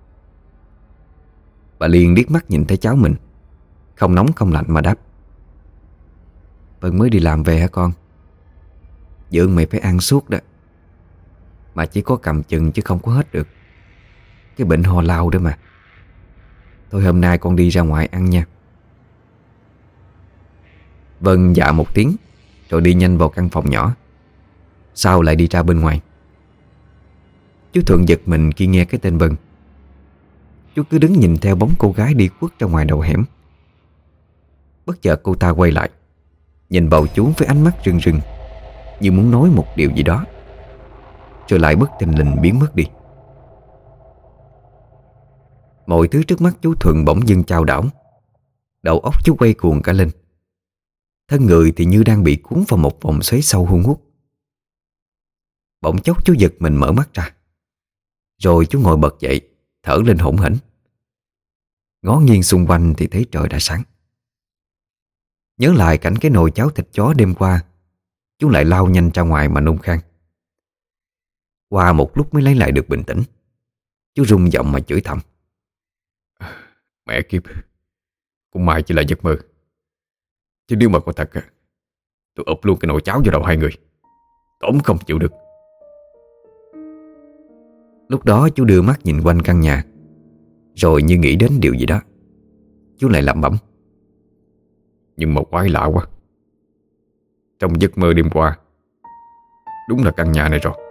Speaker 1: Bà Liên liếc mắt nhìn thấy cháu mình, không nóng không lạnh mà đáp: "Vân mới đi làm về hả con? Dượng mày phải ăn suốt đó, mà chỉ có cầm chừng chứ không có hết được. Cái bệnh ho lao đó mà. Thôi hôm nay con đi ra ngoài ăn nha." Vân dạ một tiếng rồi đi nhanh vào căn phòng nhỏ, sau lại đi ra bên ngoài. Chú Thuận giật mình khi nghe cái tên Vân. Chú cứ đứng nhìn theo bóng cô gái đi khuất ra ngoài đầu hẻm. Bất chợt cô ta quay lại, nhìn vào chú với ánh mắt rưng rưng, như muốn nói một điều gì đó, rồi lại bất thình lình biến mất đi. Mọi thứ trước mắt chú Thuận bỗng dưng chao đảo. Đầu óc chú quay cuồng cả lên. Thân người thì như đang bị cuốn vào một vòng xoáy sâu hun hút. Bỗng chốc chú giật mình mở mắt ra, rồi chú ngồi bật dậy, thở lên hổn hển. Ngó nghiêng xung quanh thì thấy trời đã sáng. Nhớ lại cảnh cái nồi cháo thịt chó đêm qua, chú lại lao nhanh ra ngoài mà nôn khan. Qua một lúc mới lấy lại được bình tĩnh, chú rung giọng mà chửi thầm:
Speaker 2: "Mẹ kiếp, cũng may chỉ là giấc mơ. Chứ nếu mà có thật, tôi ụp luôn cái nồi cháo vào đầu hai người. Tổn không chịu được."
Speaker 1: Lúc đó chú đưa mắt nhìn quanh căn nhà, rồi như nghĩ đến điều gì đó, chú lại lẩm bẩm:
Speaker 2: Nhưng mà quái lạ quá. Trong giấc mơ đêm qua, đúng là căn nhà này rồi.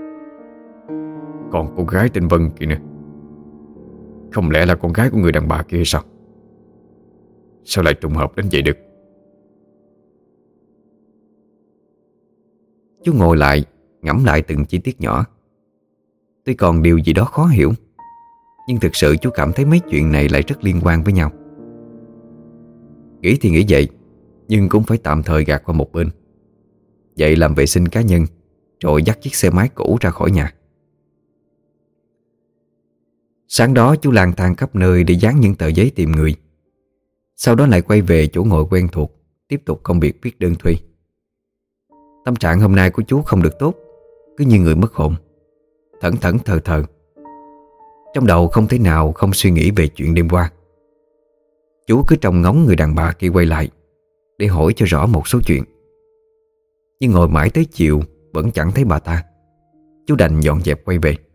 Speaker 2: Còn cô gái tên Vân kìa nè, không lẽ là con gái của người đàn bà kia sao? Sao lại trùng hợp đến vậy được?
Speaker 1: Chú ngồi lại, ngẫm lại từng chi tiết nhỏ. Tuy còn điều gì đó khó hiểu, nhưng thực sự chú cảm thấy mấy chuyện này lại rất liên quan với nhau. Nghĩ thì nghĩ vậy, nhưng cũng phải tạm thời gạt qua một bên. Dậy làm vệ sinh cá nhân, rồi dắt chiếc xe máy cũ ra khỏi nhà. Sáng đó chú lang thang khắp nơi để dán những tờ giấy tìm người. Sau đó lại quay về chỗ ngồi quen thuộc, tiếp tục công việc viết đơn thuê. Tâm trạng hôm nay của chú không được tốt, cứ như người mất hồn, thẫn thẫn thờ thờ. Trong đầu không thể nào không suy nghĩ về chuyện đêm qua. Chú cứ trông ngóng người đàn bà kia quay lại để hỏi cho rõ một số chuyện. Nhưng ngồi mãi tới chiều vẫn chẳng thấy bà ta. Chú đành dọn dẹp quay về.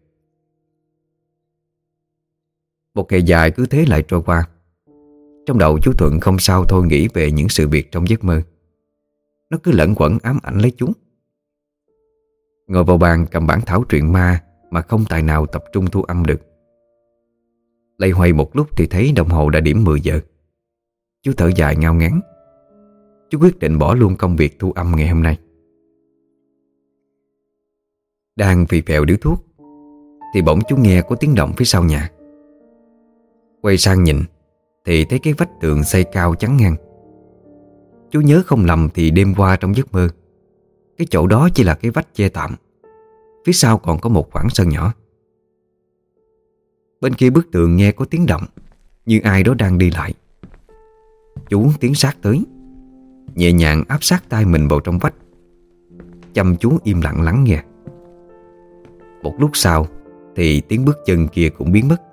Speaker 1: Một ngày dài cứ thế lại trôi qua. Trong đầu chú Thuận không sao thôi nghĩ về những sự việc trong giấc mơ. Nó cứ lẩn quẩn ám ảnh lấy chú. Ngồi vào bàn cầm bản thảo truyện ma mà không tài nào tập trung thu âm được. Lay hoay một lúc thì thấy đồng hồ đã điểm mười giờ. Chú thở dài ngao ngán. Chú quyết định bỏ luôn công việc thu âm ngày hôm nay. Đang phì phèo điếu thuốc thì bỗng chú nghe có tiếng động phía sau nhà. Quay sang nhìn thì thấy cái vách tường xây cao chắn ngang. Chú nhớ không lầm thì đêm qua trong giấc mơ, cái chỗ đó chỉ là cái vách che tạm. Phía sau còn có một khoảng sân nhỏ. Bên kia bức tường nghe có tiếng động, như ai đó đang đi lại. Chú tiến sát tới, nhẹ nhàng áp sát tay mình vào trong vách, chăm chú im lặng lắng nghe. Một lúc sau thì tiếng bước chân kia cũng biến mất.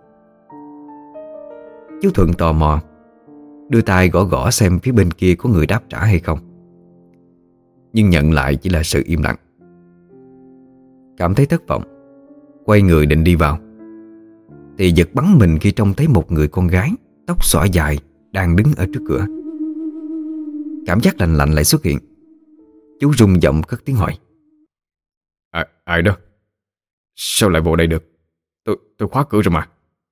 Speaker 1: Chú Thuận tò mò, đưa tay gõ gõ xem phía bên kia có người đáp trả hay không. Nhưng nhận lại chỉ là sự im lặng. Cảm thấy thất vọng, quay người định đi vào thì giật bắn mình khi trông thấy một người con gái tóc xõa dài đang đứng ở trước cửa. Cảm giác lạnh lạnh lại xuất hiện. Chú rung giọng cất tiếng hỏi:
Speaker 2: à, Ai đó? Sao lại vào đây được? Tôi, tôi khóa cửa rồi mà.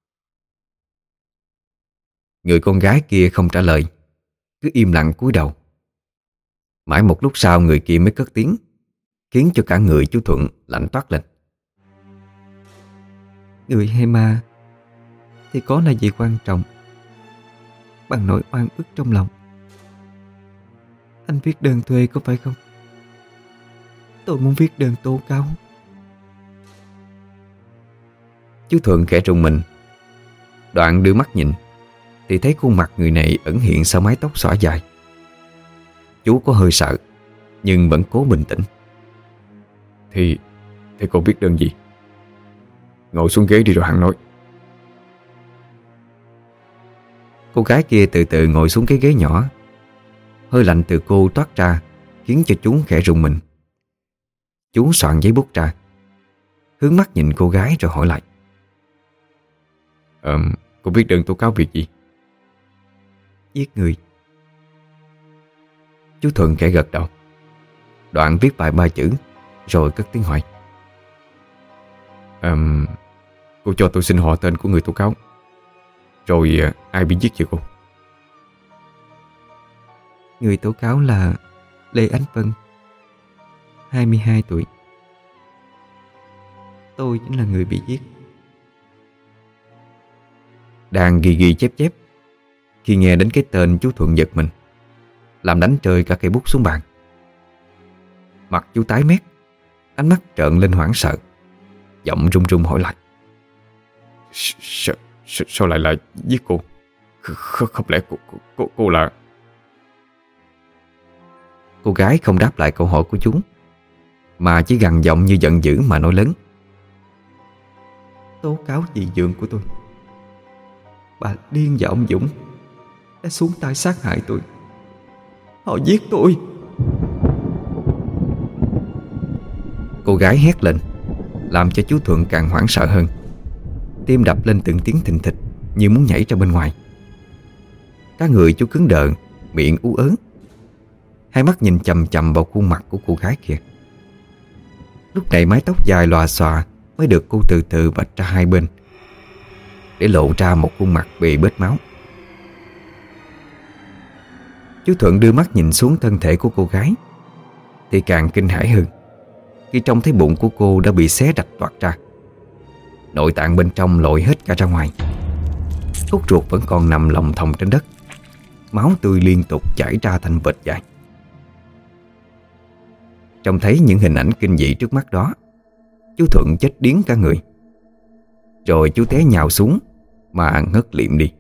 Speaker 1: Người con gái kia không trả lời, cứ im lặng cúi đầu. Mãi một lúc sau người kia mới cất tiếng, khiến cho cả người chú Thuận lạnh toát lên. Người hay ma thì có là gì quan trọng bằng nỗi oan ức trong lòng. Anh viết đơn thuê có phải không? Tôi muốn viết đơn tố cáo. Chú Thuận khẽ rùng mình, đoạn đưa mắt nhìn thì thấy khuôn mặt người này ẩn hiện sau mái tóc xõa dài. Chú có hơi sợ, nhưng vẫn cố bình tĩnh.
Speaker 2: Thì Thì cô viết đơn gì? Ngồi xuống ghế đi rồi hẳn nói.
Speaker 1: Cô gái kia từ từ ngồi xuống cái ghế nhỏ. Hơi lạnh từ cô toát ra, khiến cho chú khẽ rùng mình. Chú soạn giấy bút ra, hướng mắt nhìn cô gái rồi hỏi lại:
Speaker 2: Ờ, cô viết đơn tố cáo việc gì?
Speaker 1: Giết người. Chú Thuận khẽ gật đầu, đoạn viết vài ba chữ rồi cất tiếng hỏi:
Speaker 2: Ờ, cô cho tôi xin họ tên của người tố cáo, rồi ai bị giết vậy cô?
Speaker 1: Người tố cáo là Lê Ánh Vân, hai mươi hai tuổi. Tôi chính là người bị giết. Đang ghi ghi chép chép, khi nghe đến cái tên chú Thuận giật mình, làm đánh rơi cả cây bút xuống bàn. Mặt chú tái mét, ánh mắt trợn lên hoảng sợ, giọng run run hỏi lại:
Speaker 2: Sao, sao, sao lại là giết cô? Không, không lẽ cô, cô, cô là...
Speaker 1: Cô gái không đáp lại câu hỏi của chú, mà chỉ gằn giọng như giận dữ mà nói lớn: Tố cáo dì dượng của tôi, bà Liên và ông Dũng đã xuống tay sát hại tôi. Họ giết tôi. Cô gái hét lên, làm cho chú Thuận càng hoảng sợ hơn. Tim đập lên từng tiếng thình thịch, như muốn nhảy ra bên ngoài. Cả người chú cứng đờ, miệng ú ớ, hai mắt nhìn chằm chằm vào khuôn mặt của cô gái kia. Lúc này mái tóc dài lòa xòa mới được cô từ từ vạch ra hai bên, để lộ ra một khuôn mặt bê bết máu. Chú Thuận đưa mắt nhìn xuống thân thể của cô gái thì càng kinh hãi hơn khi trông thấy bụng của cô đã bị xé rạch toạc ra. Nội tạng bên trong lội hết cả ra ngoài. Cốt ruột vẫn còn nằm lồng thòng trên đất, máu tươi liên tục chảy ra thành vệt dài. Trông thấy những hình ảnh kinh dị trước mắt đó, chú Thuận chết điếng cả người. Rồi chú té nhào xuống mà ngất liệm đi.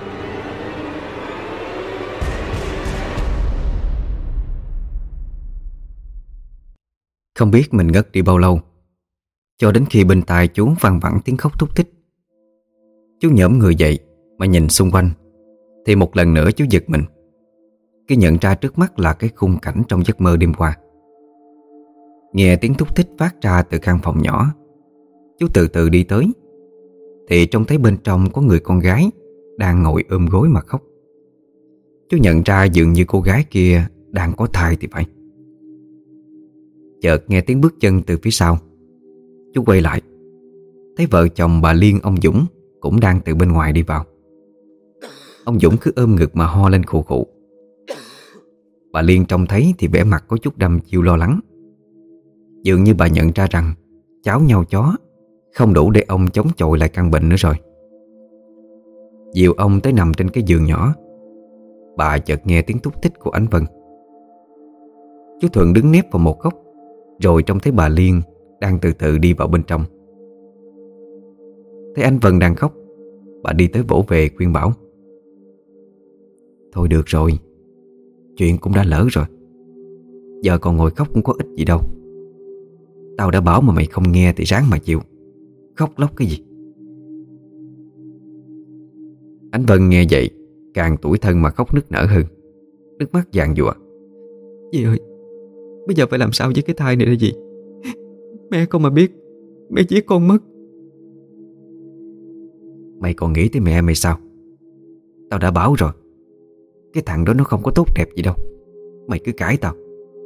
Speaker 1: Không biết mình ngất đi bao lâu, cho đến khi bên tai chú văng vẳng tiếng khóc thúc thích. Chú nhổm người dậy mà nhìn xung quanh, thì một lần nữa chú giật mình khi nhận ra trước mắt là cái khung cảnh trong giấc mơ đêm qua. Nghe tiếng thúc thích phát ra từ căn phòng nhỏ, chú từ từ đi tới, thì trông thấy bên trong có người con gái đang ngồi ôm gối mà khóc. Chú nhận ra dường như cô gái kia đang có thai thì phải. Chợt nghe tiếng bước chân từ phía sau. Chú quay lại, thấy vợ chồng bà Liên ông Dũng cũng đang từ bên ngoài đi vào. Ông Dũng cứ ôm ngực mà ho lên khụ khụ. Bà Liên trông thấy thì vẻ mặt có chút đăm chiêu lo lắng. Dường như bà nhận ra rằng cháu nhau chó không đủ để ông chống chọi lại căn bệnh nữa rồi. Dìu ông tới nằm trên cái giường nhỏ, bà chợt nghe tiếng thúc thích của Ánh Vân. Chú Thuận đứng nép vào một góc, rồi trông thấy bà Liên đang từ từ đi vào bên trong. Thấy Ánh Vân đang khóc, bà đi tới vỗ về khuyên bảo: Thôi được rồi, chuyện cũng đã lỡ rồi, giờ còn ngồi khóc cũng có ích gì đâu. Tao đã bảo mà mày không nghe thì ráng mà chịu, khóc lóc cái gì. Ánh Vân nghe vậy càng tủi thân mà khóc nức nở hơn, nước mắt giàn giụa: Dì ơi, bây giờ phải làm sao với cái thai này là gì? Mẹ con mà biết, mẹ giết con mất. Mày còn nghĩ tới mẹ mày sao? Tao đã bảo rồi, cái thằng đó nó không có tốt đẹp gì đâu. Mày cứ cãi tao.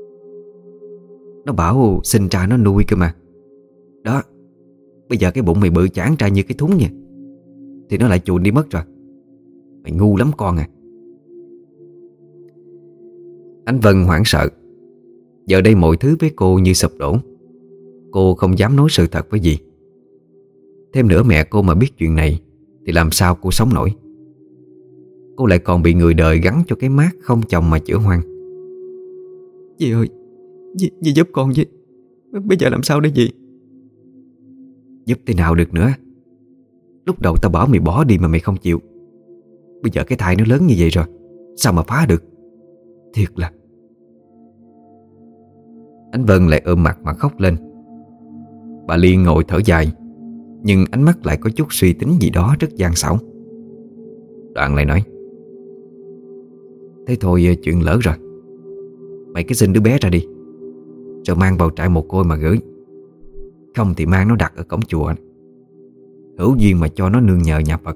Speaker 1: Nó bảo sinh ra nó nuôi cơ mà. Đó, bây giờ cái bụng mày bự chảng ra như cái thúng nha, thì nó lại chuồn đi mất rồi. Mày ngu lắm con à. Anh Vân hoảng sợ. Giờ đây mọi thứ với cô như sụp đổ. Cô không dám nói sự thật với dì. Thêm nữa mẹ cô mà biết chuyện này thì làm sao cô sống nổi. Cô lại còn bị người đời gắn cho cái mác không chồng mà chữa hoang.
Speaker 3: Dì ơi, dì, dì giúp con với. Bây giờ làm sao đây dì?
Speaker 1: Giúp thế nào được nữa? Lúc đầu tao bảo mày bỏ đi mà mày không chịu. Bây giờ cái thai nó lớn như vậy rồi, sao mà phá được? Thiệt là. Anh Vân lại ôm mặt mà khóc lên. Bà Liên ngồi thở dài, nhưng ánh mắt lại có chút suy tính gì đó rất gian xảo. Đoạn lại nói: Thế thôi, chuyện lỡ rồi. Mày cứ xin đứa bé ra đi, rồi mang vào trại mồ côi mà gửi. Không thì mang nó đặt ở cổng chùa, hữu duyên mà cho nó nương nhờ nhà Phật.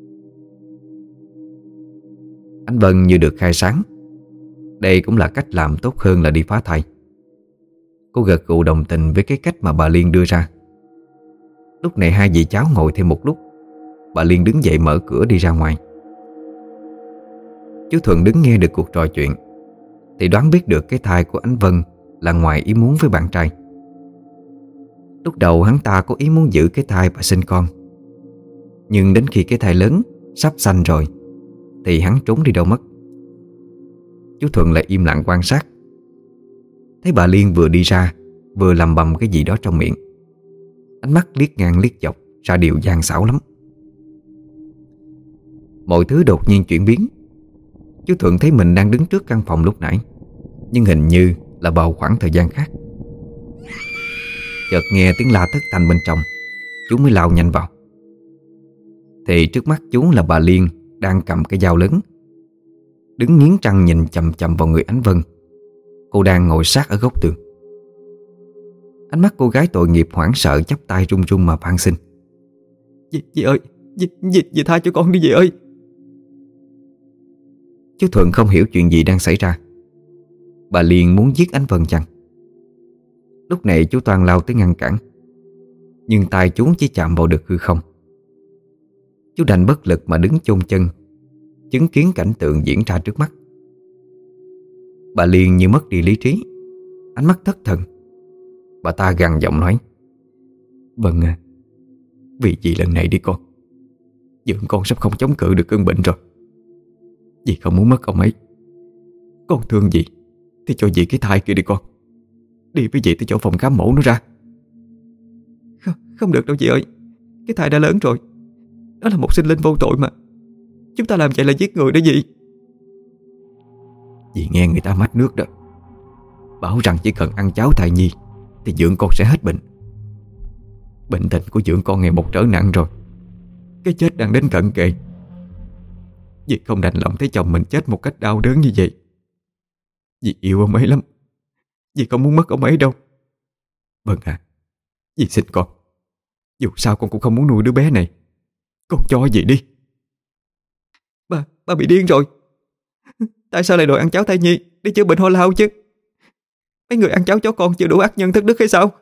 Speaker 1: Anh Vân như được khai sáng. Đây cũng là cách làm tốt hơn là đi phá thai. Cô gật gù đồng tình với cái cách mà bà Liên đưa ra. Lúc này hai dì cháu ngồi thêm một lúc. Bà Liên đứng dậy mở cửa đi ra ngoài. Chú Thuận đứng nghe được cuộc trò chuyện thì đoán biết được cái thai của anh Vân là ngoài ý muốn với bạn trai. Lúc đầu hắn ta có ý muốn giữ cái thai và sinh con, nhưng đến khi cái thai lớn sắp sanh rồi thì hắn trốn đi đâu mất. Chú Thuận lại im lặng quan sát. Thấy bà Liên vừa đi ra vừa lầm bầm cái gì đó trong miệng. Ánh mắt liếc ngang liếc dọc ra điều gian xảo lắm. Mọi thứ đột nhiên chuyển biến. Chú Thuận thấy mình đang đứng trước căn phòng lúc nãy, nhưng hình như là vào khoảng thời gian khác. Chợt nghe tiếng la thất thanh bên trong, chú mới lao nhanh vào. Thì trước mắt chú là bà Liên đang cầm cái dao lớn, đứng nghiến răng nhìn chằm chằm vào người Ánh Vân. Cô đang ngồi sát ở góc tường. Ánh mắt cô gái tội nghiệp hoảng sợ chắp tay run run mà van xin:
Speaker 3: Dì, dì ơi, dì, dì, dì tha cho con đi dì ơi.
Speaker 1: Chú Thuận không hiểu chuyện gì đang xảy ra. Bà Liên muốn giết Ánh Vân chăng? Lúc này chú Toàn lao tới ngăn cản, nhưng tay chú chỉ chạm vào được hư không. Chú đành bất lực mà đứng chôn chân, chứng kiến cảnh tượng diễn ra trước mắt. Bà Liên như mất đi lý trí, ánh mắt thất thần. Bà ta gằn giọng nói: Vân à, vì dì lần này đi con. Dượng con sắp không chống cự được cơn bệnh rồi. Dì không muốn mất ông ấy. Con thương dì thì cho dì cái thai kia đi con. Đi với dì tới chỗ phòng khám mổ nó ra. Không, không được đâu dì ơi. Cái thai đã lớn rồi. Nó là một sinh linh vô tội mà. Chúng ta làm vậy là giết người đó dì. Dì nghe người ta mách nước đó, bảo rằng chỉ cần ăn cháo thai nhi thì dượng con sẽ hết bệnh. Bệnh tình của dượng con ngày một trở nặng rồi.
Speaker 3: Cái chết đang đến cận kề. Dì không đành lòng thấy chồng mình chết một cách đau đớn như vậy. Dì yêu ông ấy lắm. Dì không muốn mất ông ấy đâu. Vâng à, dì xin con. Dù sao con cũng không muốn nuôi đứa bé này. Con cho dì đi. Bà, bà bị điên rồi. Tại sao lại đòi ăn cháo thai nhi để chữa bệnh ho lao chứ? Mấy người ăn cháo chó con chưa đủ ác nhân thất đức hay sao?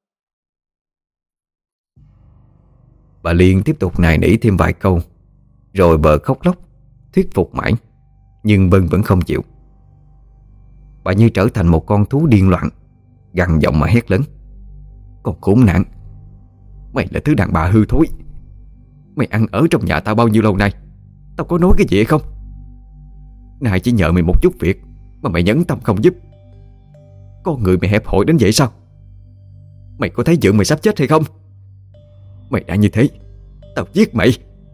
Speaker 1: Bà Liên tiếp tục nài nỉ thêm vài câu, rồi vợ khóc lóc thuyết phục mãi, nhưng Vân vẫn không chịu. Bà như trở thành một con thú điên loạn, gằn giọng mà hét lớn: Con khốn nạn, mày là thứ đàn bà hư thối. Mày ăn ở trong nhà tao bao nhiêu lâu nay? Tao có nói cái gì hay không? Nay chỉ nhờ mày một chút việc mà mày nhẫn tâm không giúp. Con người mày hẹp hòi đến vậy sao? Mày có thấy vợ mày sắp chết hay không? Mày đã như thế, tao giết mày.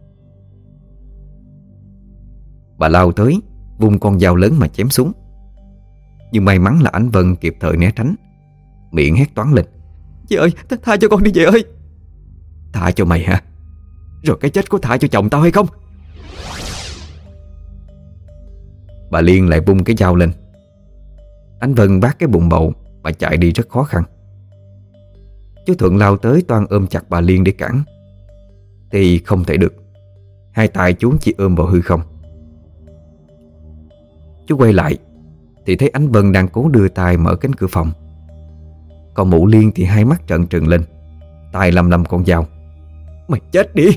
Speaker 1: Bà lao tới, vung con dao lớn mà chém xuống. Nhưng may mắn là Ánh Vân kịp thời né tránh, miệng hét toáng lên:
Speaker 3: Dì ơi, th tha cho con đi dì ơi.
Speaker 1: Tha cho mày hả? Rồi cái chết có tha cho chồng tao hay không? Bà Liên lại vung cái dao lên. Ánh Vân vác cái bụng bầu mà chạy đi rất khó khăn. Chú Thuận lao tới toan ôm chặt bà Liên để cản, thì không thể được. Hai tay chú chỉ ôm vào hư không. Chú quay lại thì thấy Ánh Vân đang cố đưa tay mở cánh cửa phòng. Còn Mụ Liên thì hai mắt trợn trừng lên, tay lầm lầm con dao. Mày chết đi!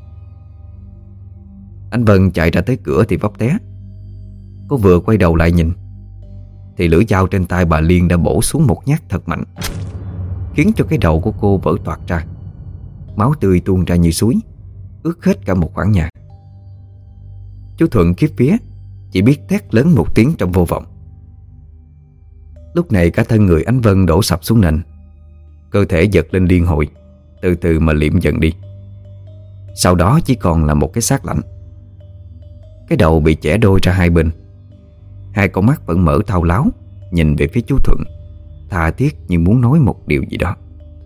Speaker 1: Ánh Vân chạy ra tới cửa thì vấp té. Cô vừa quay đầu lại nhìn thì lưỡi dao trên tay bà Liên đã bổ xuống một nhát thật mạnh, khiến cho cái đầu của cô vỡ toạc ra. Máu tươi tuôn ra như suối, ướt hết cả một khoảng nhà. Chú Thuận khiếp vía, chỉ biết thét lớn một tiếng trong vô vọng. Lúc này cả thân người Ánh Vân đổ sập xuống nền, cơ thể giật lên liên hồi, từ từ mà liệm dần đi. Sau đó chỉ còn là một cái xác lạnh. Cái đầu bị chẻ đôi ra hai bên, hai con mắt vẫn mở thao láo nhìn về phía chú Thuận, tha thiết như muốn nói một điều gì đó.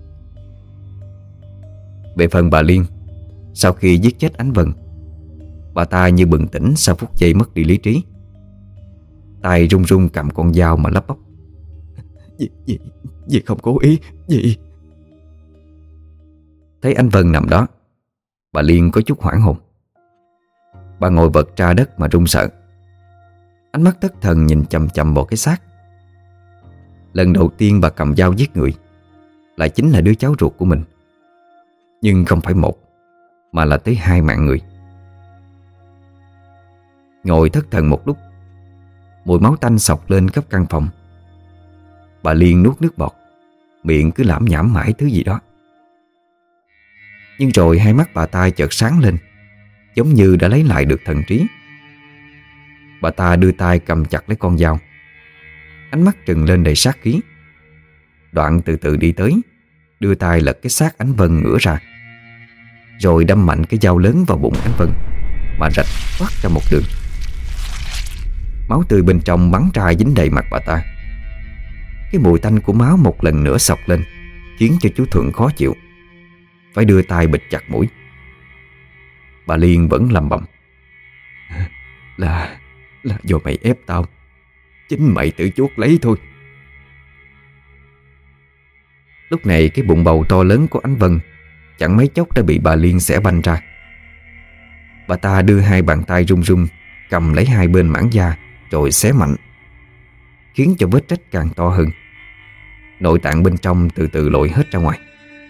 Speaker 1: Về phần bà Liên, sau khi giết chết Ánh Vân, bà ta như bừng tỉnh sau phút giây mất đi lý trí. Tay run run cầm con dao mà lắp bắp.
Speaker 3: Dì, dì, dì không cố ý, dì.
Speaker 1: Thấy Ánh Vân nằm đó, bà Liên có chút hoảng hồn. Bà ngồi vật ra đất mà run sợ, ánh mắt thất thần nhìn chằm chằm vào cái xác. Lần đầu tiên bà cầm dao giết người lại chính là đứa cháu ruột của mình. Nhưng không phải một, mà là tới hai mạng người. Ngồi thất thần một lúc, mùi máu tanh xộc lên khắp căn phòng. Bà Liên nuốt nước bọt, miệng cứ lảm nhảm mãi thứ gì đó. Nhưng rồi hai mắt bà ta chợt sáng lên, giống như đã lấy lại được thần trí. Bà ta đưa tay cầm chặt lấy con dao, ánh mắt trừng lên đầy sát khí. Đoạn từ từ đi tới, đưa tay lật cái xác Ánh Vân ngửa ra, rồi đâm mạnh cái dao lớn vào bụng Ánh Vân, mà rạch toát ra một đường. Máu tươi bên trong bắn ra dính đầy mặt bà ta. Cái mùi tanh của máu một lần nữa xộc lên, khiến cho chú Thuận khó chịu, phải đưa tay bịt chặt mũi. Bà Liên vẫn lẩm bẩm. Là Là do mày ép tao, chính mày tự chuốc lấy thôi. Lúc này cái bụng bầu to lớn của Ánh Vân chẳng mấy chốc đã bị bà Liên xẻ banh ra. Bà ta đưa hai bàn tay run run cầm lấy hai bên mảng da rồi xé mạnh, khiến cho vết rách càng to hơn. Nội tạng bên trong từ từ lội hết ra ngoài.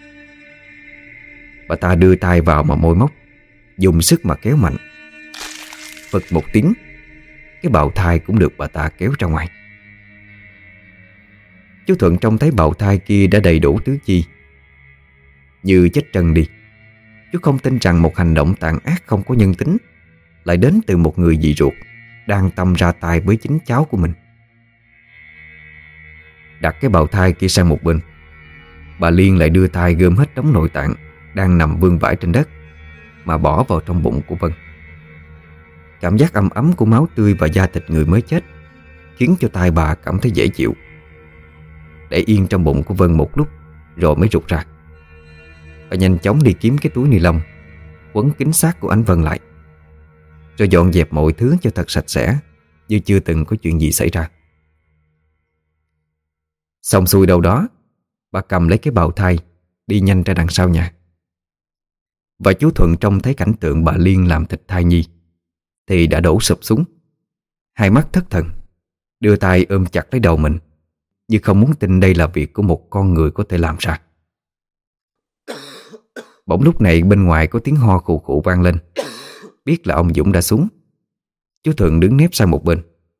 Speaker 1: Bà ta đưa tay vào mà môi móc, dùng sức mà kéo mạnh. Phật một tiếng, cái bào thai cũng được bà ta kéo ra ngoài. Chú Thuận trông thấy bào thai kia đã đầy đủ tứ chi, như chết trần đi. Chú không tin rằng một hành động tàn ác không có nhân tính lại đến từ một người dì ruột đang tâm ra tay với chính cháu của mình. Đặt cái bào thai kia sang một bên, bà Liên lại đưa tay gom hết đống nội tạng đang nằm vương vãi trên đất mà bỏ vào trong bụng của Vân. Cảm giác ấm ấm của máu tươi và da thịt người mới chết khiến cho tay bà cảm thấy dễ chịu. Để yên trong bụng của Vân một lúc rồi mới rụt ra. Bà nhanh chóng đi kiếm cái túi ni lông, quấn kín xác của Ánh Vân lại, rồi dọn dẹp mọi thứ cho thật sạch sẽ, như chưa từng có chuyện gì xảy ra. Xong xuôi đâu đó, bà cầm lấy cái bào thai đi nhanh ra đằng sau nhà. Và chú Thuận trông thấy cảnh tượng bà Liên làm thịt thai nhi thì đã đổ sụp xuống, hai mắt thất thần, đưa tay ôm chặt lấy đầu mình, như không muốn tin đây là việc của một con người có thể làm ra. Bỗng lúc này bên ngoài có tiếng ho khụ khụ vang lên. Biết là ông Dũng đã xuống. Chú Thuận đứng nép sang một bên.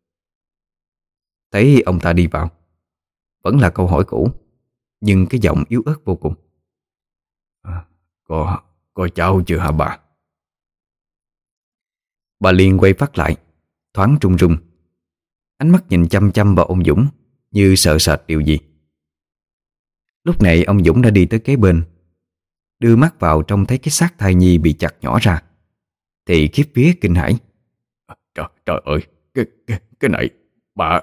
Speaker 1: Thấy ông ta đi vào, vẫn là câu hỏi cũ, nhưng cái giọng yếu ớt vô cùng. À, có, có cháu chưa hả bà? Bà Liên quay phát lại, thoáng run run, ánh mắt nhìn chăm chăm vào ông Dũng như sợ sệt điều gì. Lúc này ông Dũng đã đi tới kế bên, đưa mắt vào trông thấy cái xác thai nhi bị chặt nhỏ ra thì khiếp vía kinh hãi.
Speaker 2: Trời, trời ơi, cái, cái, cái này, bà...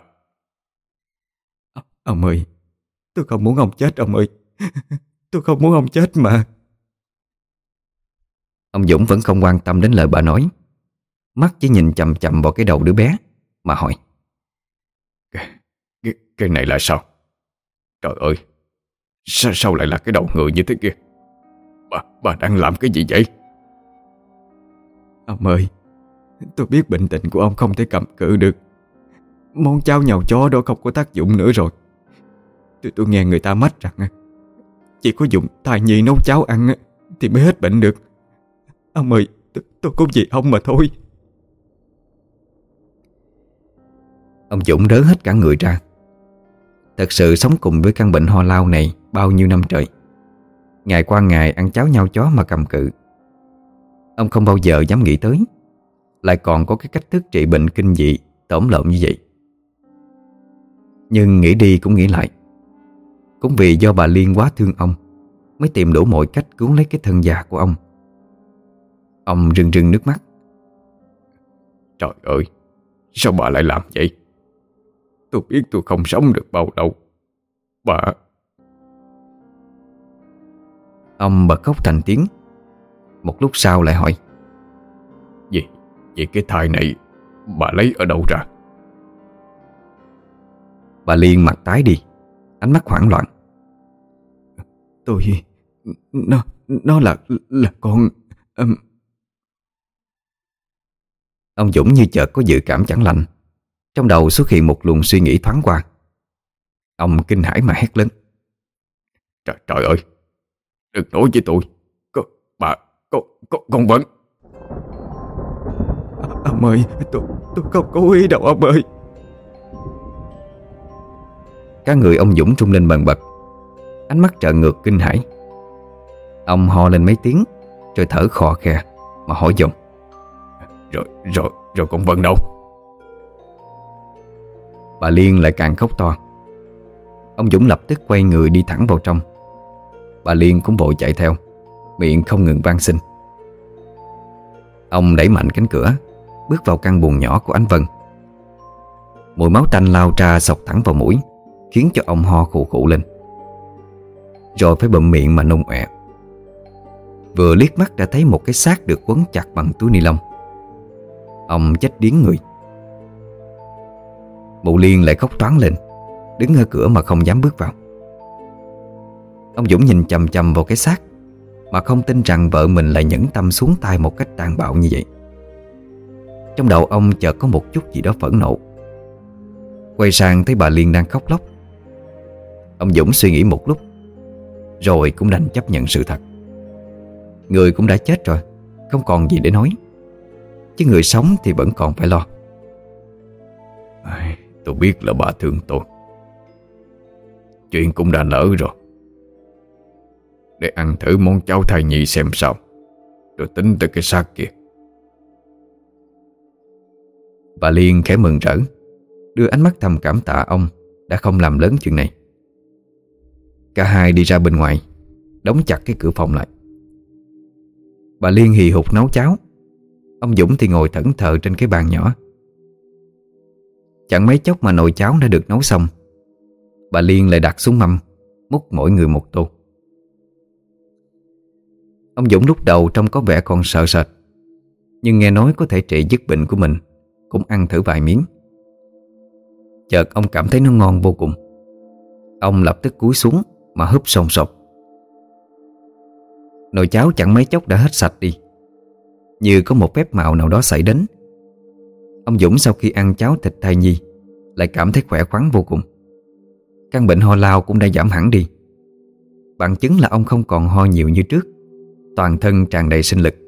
Speaker 3: Ông ơi, tôi không muốn ông chết ông ơi. Tôi không muốn ông chết mà.
Speaker 1: Ông Dũng vẫn không quan tâm đến lời bà nói, mắt chỉ nhìn chằm chằm vào cái đầu đứa bé mà hỏi.
Speaker 2: Cái, cái, cái này là sao? Trời ơi, sao, sao lại là cái đầu người như thế kia? Bà, bà đang làm cái gì vậy?
Speaker 3: Ông ơi, tôi biết bệnh tình của ông không thể cầm cự được. Món cháo nhào chó đó không có tác dụng nữa rồi. Tôi, tôi nghe người ta mách rằng chỉ có dùng thai nhi nấu cháo ăn thì mới hết bệnh được. Ông ơi, tôi, tôi cũng vì ông mà thôi.
Speaker 1: Ông Dũng đớ hết cả người ra. Thật sự sống cùng với căn bệnh ho lao này bao nhiêu năm trời, ngày qua ngày ăn cháo nhau chó mà cầm cự. Ông không bao giờ dám nghĩ tới lại còn có cái cách thức trị bệnh kinh dị tổn lợn như vậy. Nhưng nghĩ đi cũng nghĩ lại, cũng vì do bà Liên quá thương ông mới tìm đủ mọi cách cứu lấy cái thân già của ông. Ông rưng rưng nước mắt.
Speaker 2: Trời ơi, sao bà lại làm vậy? Tôi biết tôi không sống được bao lâu. Bà...
Speaker 1: Ông bật khóc thành tiếng. Một lúc sau lại hỏi:
Speaker 2: Vậy, vậy cái thai này bà lấy ở đâu ra?
Speaker 1: Bà Liên mặt tái đi, ánh mắt hoảng loạn.
Speaker 3: Tôi... Nó... Nó là... Là con... Um...
Speaker 1: Ông Dũng như chợt có dự cảm chẳng lành. Trong đầu xuất hiện một luồng suy nghĩ thoáng qua. Ông kinh hãi mà hét lớn:
Speaker 2: Trời, trời ơi, đừng nói với tôi. Có, bà, con, con, con vẫn...
Speaker 3: Ông ơi, tôi, tôi không có ý đâu ông ơi.
Speaker 1: Cả người ông Dũng rung lên bần bật, ánh mắt trợn ngược kinh hãi. Ông ho lên mấy tiếng rồi thở khò khè mà hỏi dồn:
Speaker 2: Rồi, rồi, rồi con Vân đâu?
Speaker 1: Bà Liên lại càng khóc to. Ông Dũng lập tức quay người đi thẳng vào trong. Bà Liên cũng vội chạy theo, miệng không ngừng van xin. Ông đẩy mạnh cánh cửa, bước vào căn buồng nhỏ của Ánh Vân. Mùi máu tanh lao ra xộc thẳng vào mũi, khiến cho ông ho khụ khụ lên, rồi phải bụm miệng mà nôn ọe. Vừa liếc mắt đã thấy một cái xác được quấn chặt bằng túi ni lông. Ông chết điếng người. Mụ Liên lại khóc toáng lên, đứng ở cửa mà không dám bước vào. Ông Dũng nhìn chằm chằm vào cái xác mà không tin rằng vợ mình lại nhẫn tâm xuống tay một cách tàn bạo như vậy. Trong đầu ông chợt có một chút gì đó phẫn nộ. Quay sang thấy bà Liên đang khóc lóc. Ông Dũng suy nghĩ một lúc, rồi cũng đành chấp nhận sự thật. Người cũng đã chết rồi, không còn gì để nói, chứ người sống thì vẫn còn phải lo.
Speaker 2: Tôi biết là bà thương tôi. Chuyện cũng đã lỡ rồi. Để ăn thử món cháo thai nhi xem sao, rồi tính tới cái xác kia.
Speaker 1: Bà Liên khẽ mừng rỡ, đưa ánh mắt thầm cảm tạ ông đã không làm lớn chuyện này. Cả hai đi ra bên ngoài, đóng chặt cái cửa phòng lại. Bà Liên hì hục nấu cháo, ông Dũng thì ngồi thẫn thờ trên cái bàn nhỏ. Chẳng mấy chốc mà nồi cháo đã được nấu xong. Bà Liên lại đặt xuống mâm, múc mỗi người một tô. Ông Dũng lúc đầu trông có vẻ còn sợ sệt, nhưng nghe nói có thể trị dứt bệnh của mình, cũng ăn thử vài miếng. Chợt ông cảm thấy nó ngon vô cùng. Ông lập tức cúi xuống mà húp sồn sột. Nồi cháo chẳng mấy chốc đã hết sạch đi, như có một phép màu nào đó xảy đến. Ông Dũng sau khi ăn cháo thịt thai nhi lại cảm thấy khỏe khoắn vô cùng. Căn bệnh ho lao cũng đã giảm hẳn đi. Bằng chứng là ông không còn ho nhiều như trước, toàn thân tràn đầy sinh lực.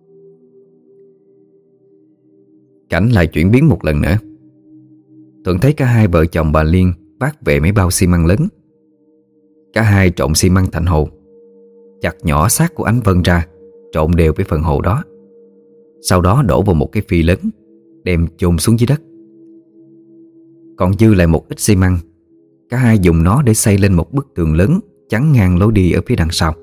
Speaker 1: Cảnh lại chuyển biến một lần nữa. Thuận thấy cả hai vợ chồng bà Liên vác về mấy bao xi măng lớn. Cả hai trộn xi măng thành hồ, chặt nhỏ xác của Ánh Vân ra, trộn đều với phần hồ đó. Sau đó đổ vào một cái phi lớn, đem chôn xuống dưới đất. Còn dư lại một ít xi măng, cả hai dùng nó để xây lên một bức tường lớn chắn ngang lối đi ở phía đằng sau.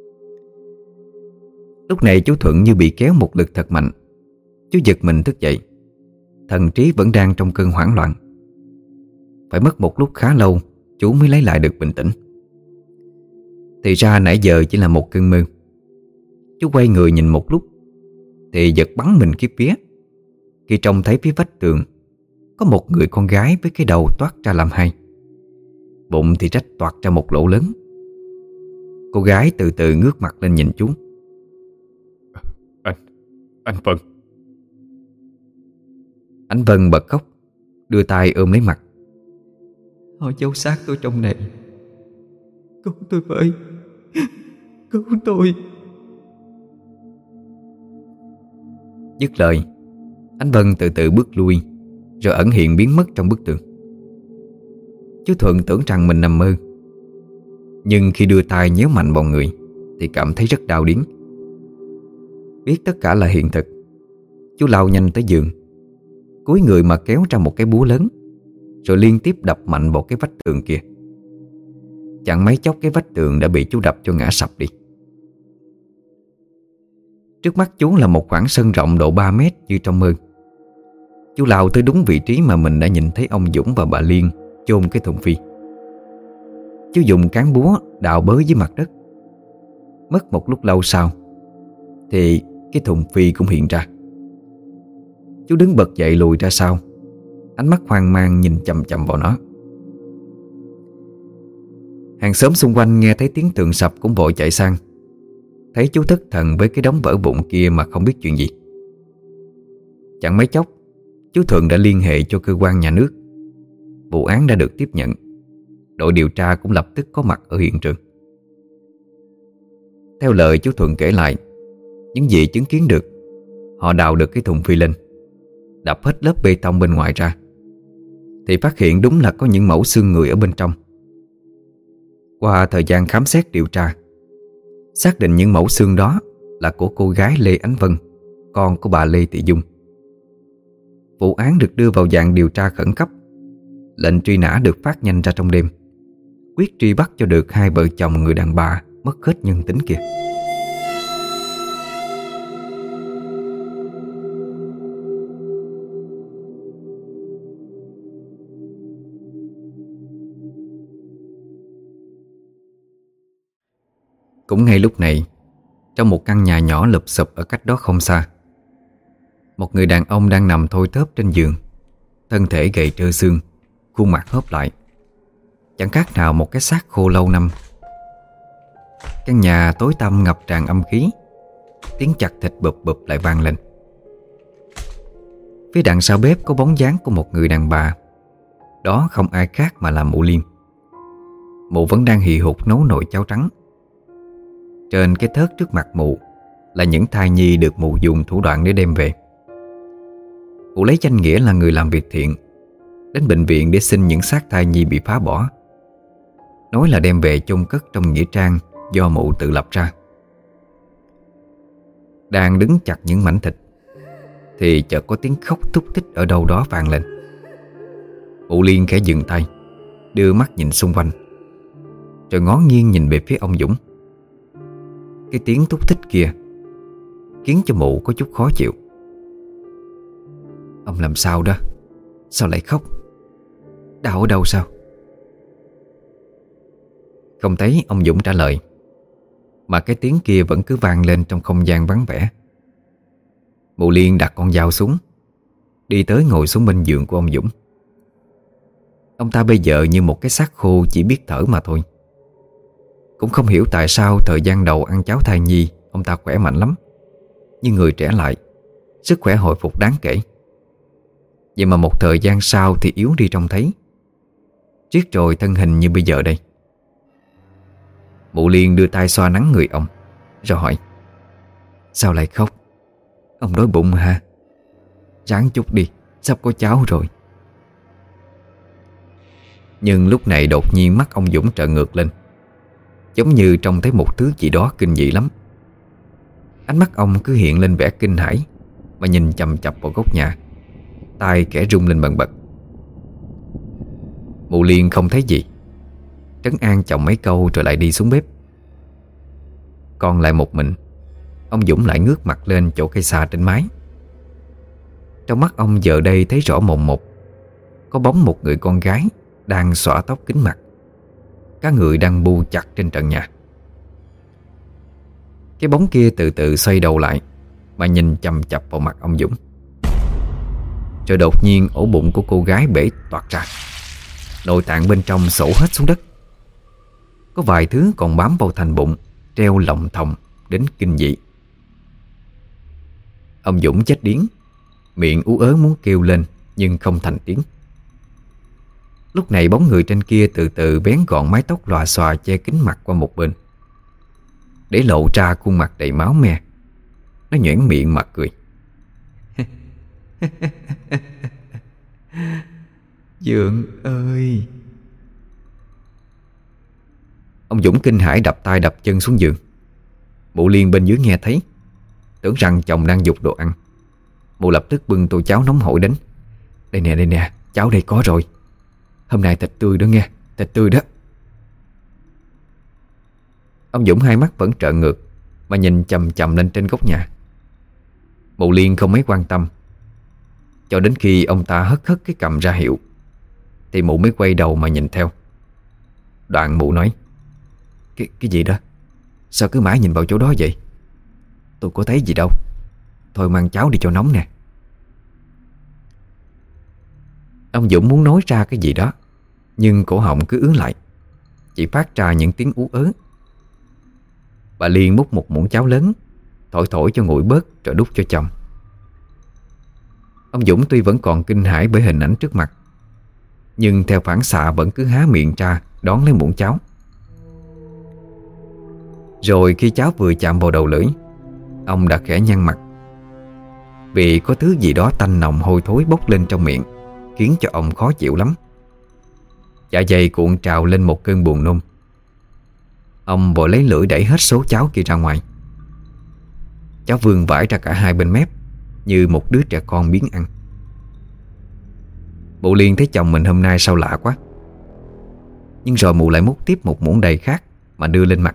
Speaker 1: Lúc này chú Thuận như bị kéo một lực thật mạnh. Chú giật mình thức dậy, thần trí vẫn đang trong cơn hoảng loạn. Phải mất một lúc khá lâu chú mới lấy lại được bình tĩnh. Thì ra nãy giờ chỉ là một cơn mơ. Chú quay người nhìn một lúc thì giật bắn mình khiếp vía khi trông thấy phía vách tường có một người con gái với cái đầu toát ra làm hai, bụng thì rách toạc ra một lỗ lớn. Cô gái từ từ ngước mặt lên nhìn chú.
Speaker 2: Anh, anh Vân,
Speaker 1: Ánh Vân bật khóc, đưa tay ôm lấy mặt.
Speaker 3: Họ giấu xác tôi trong này. Cứu tôi với. Cứu tôi.
Speaker 1: Dứt lời, Ánh Vân từ từ bước lui, rồi ẩn hiện biến mất trong bức tường. Chú Thuận tưởng rằng mình nằm mơ, nhưng khi đưa tay nhéo mạnh vào người thì cảm thấy rất đau điếng. Biết tất cả là hiện thực, chú lao nhanh tới giường, cúi người mà kéo ra một cái búa lớn, rồi liên tiếp đập mạnh vào cái vách tường kia. Chẳng mấy chốc cái vách tường đã bị chú đập cho ngã sập đi. Trước mắt chú là một khoảng sân rộng độ ba mét như trong mơ. Chú lao tới đúng vị trí mà mình đã nhìn thấy ông Dũng và bà Liên chôn cái thùng phi. Chú dùng cán búa đào bới dưới mặt đất. Mất một lúc lâu sau thì cái thùng phi cũng hiện ra. Chú đứng bật dậy lùi ra sau, ánh mắt hoang mang nhìn chằm chằm vào nó. Hàng xóm xung quanh nghe thấy tiếng tường sập cũng vội chạy sang. Thấy chú thất thần với cái đống vỡ vụn kia mà không biết chuyện gì. Chẳng mấy chốc, chú Thuận đã liên hệ cho cơ quan nhà nước. Vụ án đã được tiếp nhận. Đội điều tra cũng lập tức có mặt ở hiện trường. Theo lời chú Thuận kể lại, những gì chứng kiến được, họ đào được cái thùng phi lên, đập hết lớp bê tông bên ngoài ra, thì phát hiện đúng là có những mẫu xương người ở bên trong. Qua thời gian khám xét điều tra, xác định những mẫu xương đó là của cô gái Lê Ánh Vân, con của bà Lê Thị Dung. Vụ án được đưa vào dạng điều tra khẩn cấp. Lệnh truy nã được phát nhanh ra trong đêm, quyết truy bắt cho được hai vợ chồng người đàn bà mất hết nhân tính kia. Cũng ngay lúc này, trong một căn nhà nhỏ lụp xụp ở cách đó không xa, một người đàn ông đang nằm thôi thóp trên giường, thân thể gầy trơ xương, khuôn mặt hớp lại, chẳng khác nào một cái xác khô lâu năm. Căn nhà tối tăm ngập tràn âm khí, tiếng chặt thịt bụp bụp lại vang lên. Phía đằng sau bếp có bóng dáng của một người đàn bà. Đó không ai khác mà là mụ Liên. Mụ vẫn đang hì hục nấu nồi cháo trắng. Trên cái thớt trước mặt mụ là những thai nhi được mụ dùng thủ đoạn để đem về. Mụ lấy danh nghĩa là người làm việc thiện, đến bệnh viện để xin những xác thai nhi bị phá bỏ, nói là đem về chôn cất trong nghĩa trang do mụ tự lập ra. Đang đứng chặt những mảnh thịt thì chợt có tiếng khóc thúc thích ở đâu đó vang lên. Mụ Liên khẽ dừng tay, đưa mắt nhìn xung quanh, rồi ngó nghiêng nhìn về phía ông Dũng. Cái tiếng thúc thích kia khiến cho mụ có chút khó chịu. Ông làm sao đó? Sao lại khóc? Đau ở đâu sao? Không thấy ông Dũng trả lời, mà cái tiếng kia vẫn cứ vang lên trong không gian vắng vẻ. Mụ Liên đặt con dao xuống, đi tới ngồi xuống bên giường của ông Dũng. Ông ta bây giờ như một cái xác khô chỉ biết thở mà thôi. Cũng không hiểu tại sao thời gian đầu ăn cháo thai nhi ông ta khỏe mạnh lắm, nhưng người trẻ lại, sức khỏe hồi phục đáng kể. Vậy mà một thời gian sau thì yếu đi trông thấy, riết rồi thân hình như bây giờ đây. Mụ Liên đưa tay xoa nắng người ông, rồi hỏi: Sao lại khóc? Ông đói bụng hả? Ráng chút đi, sắp có cháo rồi. Nhưng lúc này đột nhiên mắt ông Dũng trợn ngược lên, giống như trông thấy một thứ gì đó kinh dị lắm. Ánh mắt ông cứ hiện lên vẻ kinh hãi, mà nhìn chằm chằm vào góc nhà, tai kẻ rung lên bần bật. Mụ Liên không thấy gì, trấn an chồng mấy câu rồi lại đi xuống bếp. Còn lại một mình, ông Dũng lại ngước mặt lên chỗ cây xà trên mái. Trong mắt ông giờ đây thấy rõ mồn một, có bóng một người con gái đang xõa tóc kín mặt, cả người đang bu chặt trên trần nhà. Cái bóng kia từ từ xoay đầu lại mà nhìn chằm chằm vào mặt ông Dũng. Rồi đột nhiên ổ bụng của cô gái bể toạc ra, nội tạng bên trong sổ hết xuống đất. Có vài thứ còn bám vào thành bụng, treo lọng thòng đến kinh dị. Ông Dũng chết điếng, miệng ú ớ muốn kêu lên nhưng không thành tiếng. Lúc này bóng người trên kia từ từ bén gọn mái tóc lòa xòa che kín mặt qua một bên, để lộ ra khuôn mặt đầy máu me. Nó nhoẻn miệng mà cười.
Speaker 3: Dượng ơi!
Speaker 1: Ông Dũng kinh hãi đập tay đập chân xuống giường. Mụ Liên bên dưới nghe thấy, tưởng rằng chồng đang giục đồ ăn. Mụ lập tức bưng tô cháo nóng hổi đến. Đây nè, đây nè, cháo đây có rồi. Hôm nay thịt tươi đó nghe, thịt tươi đó. Ông Dũng hai mắt vẫn trợn ngược mà nhìn chằm chằm lên trên góc nhà. Mụ Liên không mấy quan tâm, cho đến khi ông ta hất hất cái cầm ra hiệu thì mụ mới quay đầu mà nhìn theo. Đoạn mụ nói: Cái, cái gì đó? Sao cứ mãi nhìn vào chỗ đó vậy? Tôi có thấy gì đâu. Thôi mang cháo đi cho nóng nè. Ông Dũng muốn nói ra cái gì đó, nhưng cổ họng cứ ứ lại, chỉ phát ra những tiếng ú ớ. Bà Liên múc một muỗng cháo lớn, thổi thổi cho nguội bớt rồi đút cho chồng. Ông Dũng tuy vẫn còn kinh hãi bởi hình ảnh trước mặt, nhưng theo phản xạ vẫn cứ há miệng ra đón lấy muỗng cháo. Rồi khi cháo vừa chạm vào đầu lưỡi, ông đã khẽ nhăn mặt, vì có thứ gì đó tanh nồng hôi thối bốc lên trong miệng, khiến cho ông khó chịu lắm. Dạ dày cuộn trào lên một cơn buồn nôn. Ông vội lấy lưỡi đẩy hết số cháo kia ra ngoài. Cháo vương vãi ra cả hai bên mép, như một đứa trẻ con biếng ăn. Mụ Liên thấy chồng mình hôm nay sao lạ quá, nhưng rồi mụ lại múc tiếp một muỗng đầy khác mà đưa lên mặt.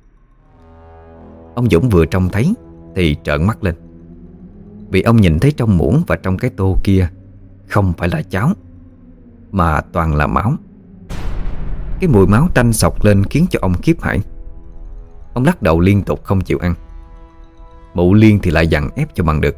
Speaker 1: Ông Dũng vừa trông thấy thì trợn mắt lên, vì ông nhìn thấy trong muỗng và trong cái tô kia không phải là cháo, mà toàn là máu. Cái mùi máu tanh sộc lên khiến cho ông khiếp hãi. Ông lắc đầu liên tục không chịu ăn. Mụ Liên thì lại dằn ép cho bằng được.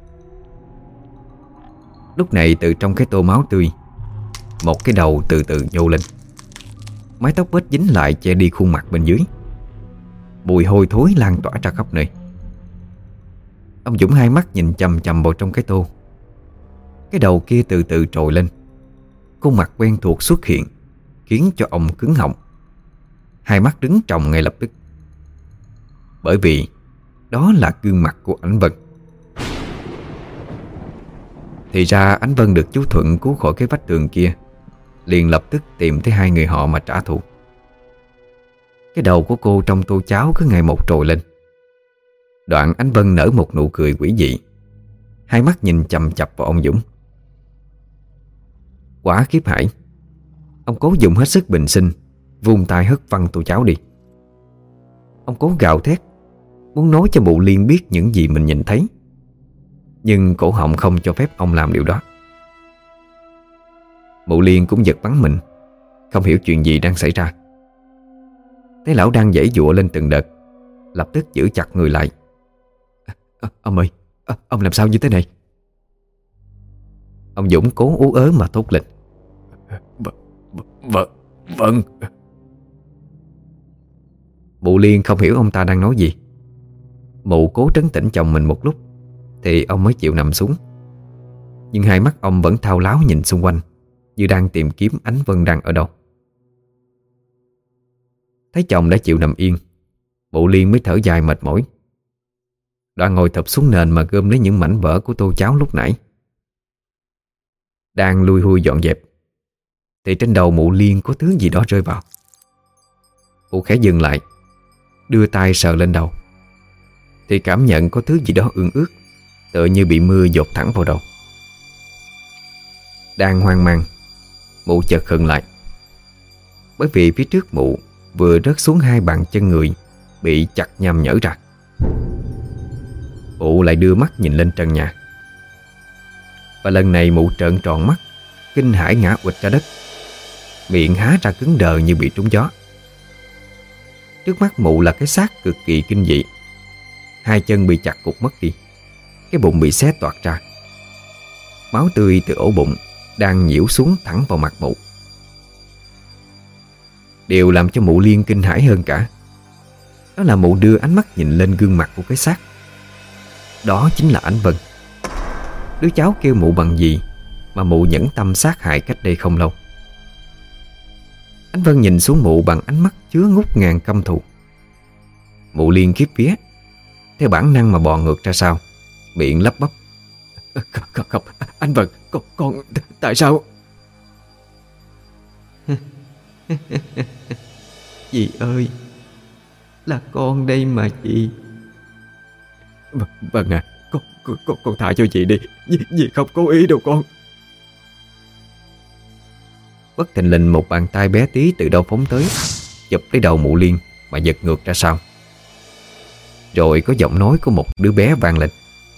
Speaker 1: Lúc này từ trong cái tô máu tươi, một cái đầu từ từ nhô lên. Mái tóc bết dính lại che đi khuôn mặt bên dưới. Mùi hôi thối lan tỏa ra khắp nơi. Ông Dũng hai mắt nhìn chằm chằm vào trong cái tô. Cái đầu kia từ từ trồi lên. Khuôn mặt quen thuộc xuất hiện, khiến cho ông cứng họng. Hai mắt đứng tròng ngay lập tức, bởi vì đó là gương mặt của Ánh Vân. Thì ra Ánh Vân được chú Thuận cứu khỏi cái vách tường kia, liền lập tức tìm thấy hai người họ mà trả thù. Cái đầu của cô trong tô cháo cứ ngày một trồi lên. Đoạn Ánh Vân nở một nụ cười quỷ dị, hai mắt nhìn chằm chằm vào ông Dũng. Quá khiếp hãi, ông cố dùng hết sức bình sinh, vung tay hất văng tô cháo đi. Ông cố gào thét, muốn nói cho mụ Liên biết những gì mình nhìn thấy, nhưng cổ họng không cho phép ông làm điều đó. Mụ Liên cũng giật bắn mình, không hiểu chuyện gì đang xảy ra. Thấy lão đang giãy giụa lên từng đợt, lập tức giữ chặt người lại. à, à, Ông ơi, à, ông làm sao như thế này? Ông Dũng cố ú ớ mà thốt lên:
Speaker 2: Vâng, vâng, vâng.
Speaker 1: Mụ Liên không hiểu ông ta đang nói gì. Mụ cố trấn tĩnh chồng mình một lúc thì ông mới chịu nằm xuống. Nhưng hai mắt ông vẫn thao láo nhìn xung quanh, như đang tìm kiếm Ánh Vân đang ở đâu. Thấy chồng đã chịu nằm yên, mụ Liên mới thở dài mệt mỏi. Đoạn ngồi thụp xuống nền mà gom lấy những mảnh vỡ của tô cháo lúc nãy. Đang lui hui dọn dẹp thì trên đầu mụ Liên có thứ gì đó rơi vào. Mụ khẽ dừng lại, đưa tay sờ lên đầu, thì cảm nhận có thứ gì đó ương ướt, tựa như bị mưa dột thẳng vào đầu. Đang hoang mang, mụ chợt khựng lại, bởi vì phía trước mụ vừa rớt xuống hai bàn chân người bị chặt nham nhở ra. Mụ lại đưa mắt nhìn lên trần nhà, và lần này mụ trợn tròn mắt, kinh hãi ngã ụịch ra đất, miệng há ra cứng đờ như bị trúng gió. Trước mắt mụ là cái xác cực kỳ kinh dị. Hai chân bị chặt cụt mất đi, cái bụng bị xé toạc ra. Máu tươi từ ổ bụng đang nhiễu xuống thẳng vào mặt mụ. Điều làm cho mụ Liên kinh hãi hơn cả, đó là mụ đưa ánh mắt nhìn lên gương mặt của cái xác. Đó chính là Ánh Vân, đứa cháu kêu mụ bằng gì mà mụ nhẫn tâm sát hại cách đây không lâu. Anh Vân nhìn xuống mụ bằng ánh mắt chứa ngút ngàn căm thù. Mụ liền khiếp vía, theo bản năng mà bò ngược ra sau, miệng lắp bắp: Không, không, không, anh Vân, con, con, tại sao? Dì ơi, là con đây mà chị. Vâng, vâng à, con, con, con, con tha cho chị đi, dì, dì không cố ý đâu con. Bất thình lình một bàn tay bé tí từ đâu phóng tới, chụp lấy đầu mụ Liên mà giật ngược ra sau. Rồi có giọng nói của một đứa bé vang lên: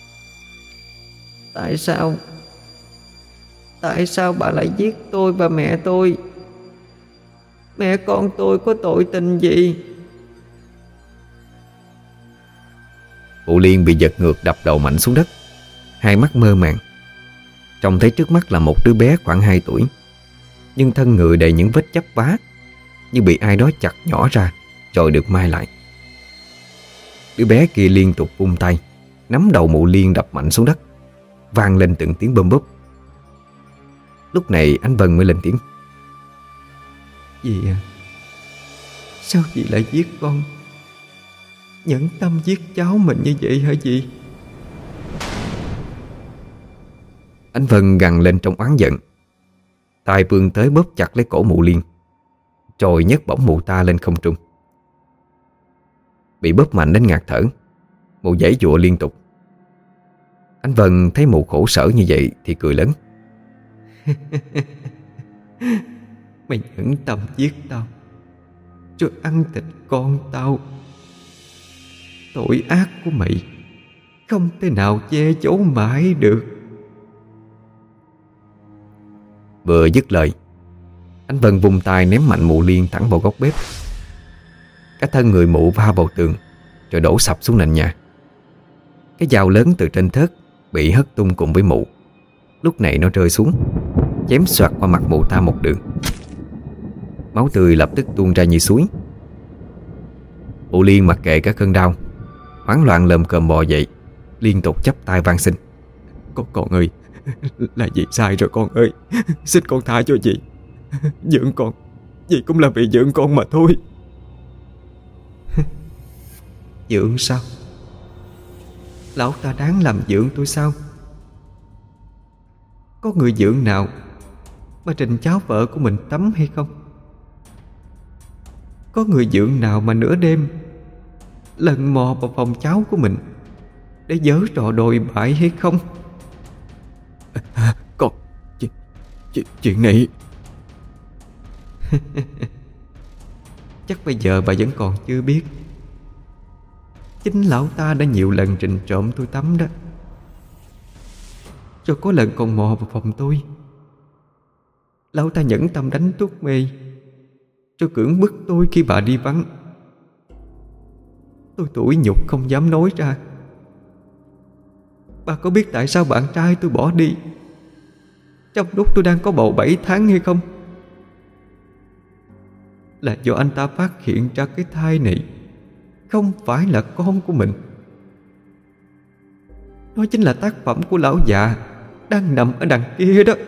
Speaker 1: Tại sao? Tại sao bà lại giết tôi và mẹ tôi? Mẹ con tôi có tội tình gì? Mụ Liên bị giật ngược đập đầu mạnh xuống đất, hai mắt mơ màng. Trông thấy trước mắt là một đứa bé khoảng hai tuổi, nhưng thân người đầy những vết chắp vá, như bị ai đó chặt nhỏ ra rồi được mai lại. Đứa bé kia liên tục vung tay nắm đầu mụ Liên đập mạnh xuống đất, vang lên từng tiếng bơm bốp. Lúc này anh Vân mới lên tiếng: Dì à, sao dì lại giết con? Nhẫn tâm giết cháu mình như vậy hả dì? Anh Vân gằn lên trong oán giận, tay vươn tới bóp chặt lấy cổ mụ Liên, rồi nhấc bổng mụ ta lên không trung. Bị bóp mạnh đến ngạt thở, mụ giãy giụa liên tục. Anh Vân thấy mụ khổ sở như vậy thì cười lớn: Mày nhẫn tâm giết tao, rồi ăn thịt con tao. Tội ác của mày không thể nào che giấu mãi được. Vừa dứt lời, anh Vân vung tay ném mạnh mụ Liên thẳng vào góc bếp. Cả thân người mụ va vào tường rồi đổ sập xuống nền nhà. Cái dao lớn từ trên thớt bị hất tung cùng với mụ. Lúc này nó rơi xuống, chém xoạc qua mặt mụ ta một đường. Máu tươi lập tức tuôn ra như suối. Mụ Liên mặc kệ cả cơn đau, hoảng loạn lồm cồm bò dậy, liên tục chắp tay van xin: Con con ơi, là dì sai rồi con ơi, xin con tha cho dì. Dưỡng con, dì cũng là vì dưỡng con mà thôi. Dưỡng sao? Lão ta đáng làm dưỡng tôi sao? Có người dưỡng nào mà trình cháu vợ của mình tắm hay không? Có người dưỡng nào mà nửa đêm lần mò vào phòng cháu của mình để giở trò đồi bại hay không? À, con chuyện, chuyện, chuyện này chắc bây giờ bà vẫn còn chưa biết. Chính lão ta đã nhiều lần trình trộm tôi tắm đó. Rồi có lần còn mò vào phòng tôi. Lão ta nhẫn tâm đánh thuốc mê, rồi cưỡng bức tôi khi bà đi vắng. Tôi tủi nhục không dám nói ra. Bà có biết tại sao bạn trai tôi bỏ đi trong lúc tôi đang có bầu bảy tháng hay không? Là do anh ta phát hiện ra cái thai này không phải là con của mình. Nó chính là tác phẩm của lão già đang nằm ở đằng kia đó.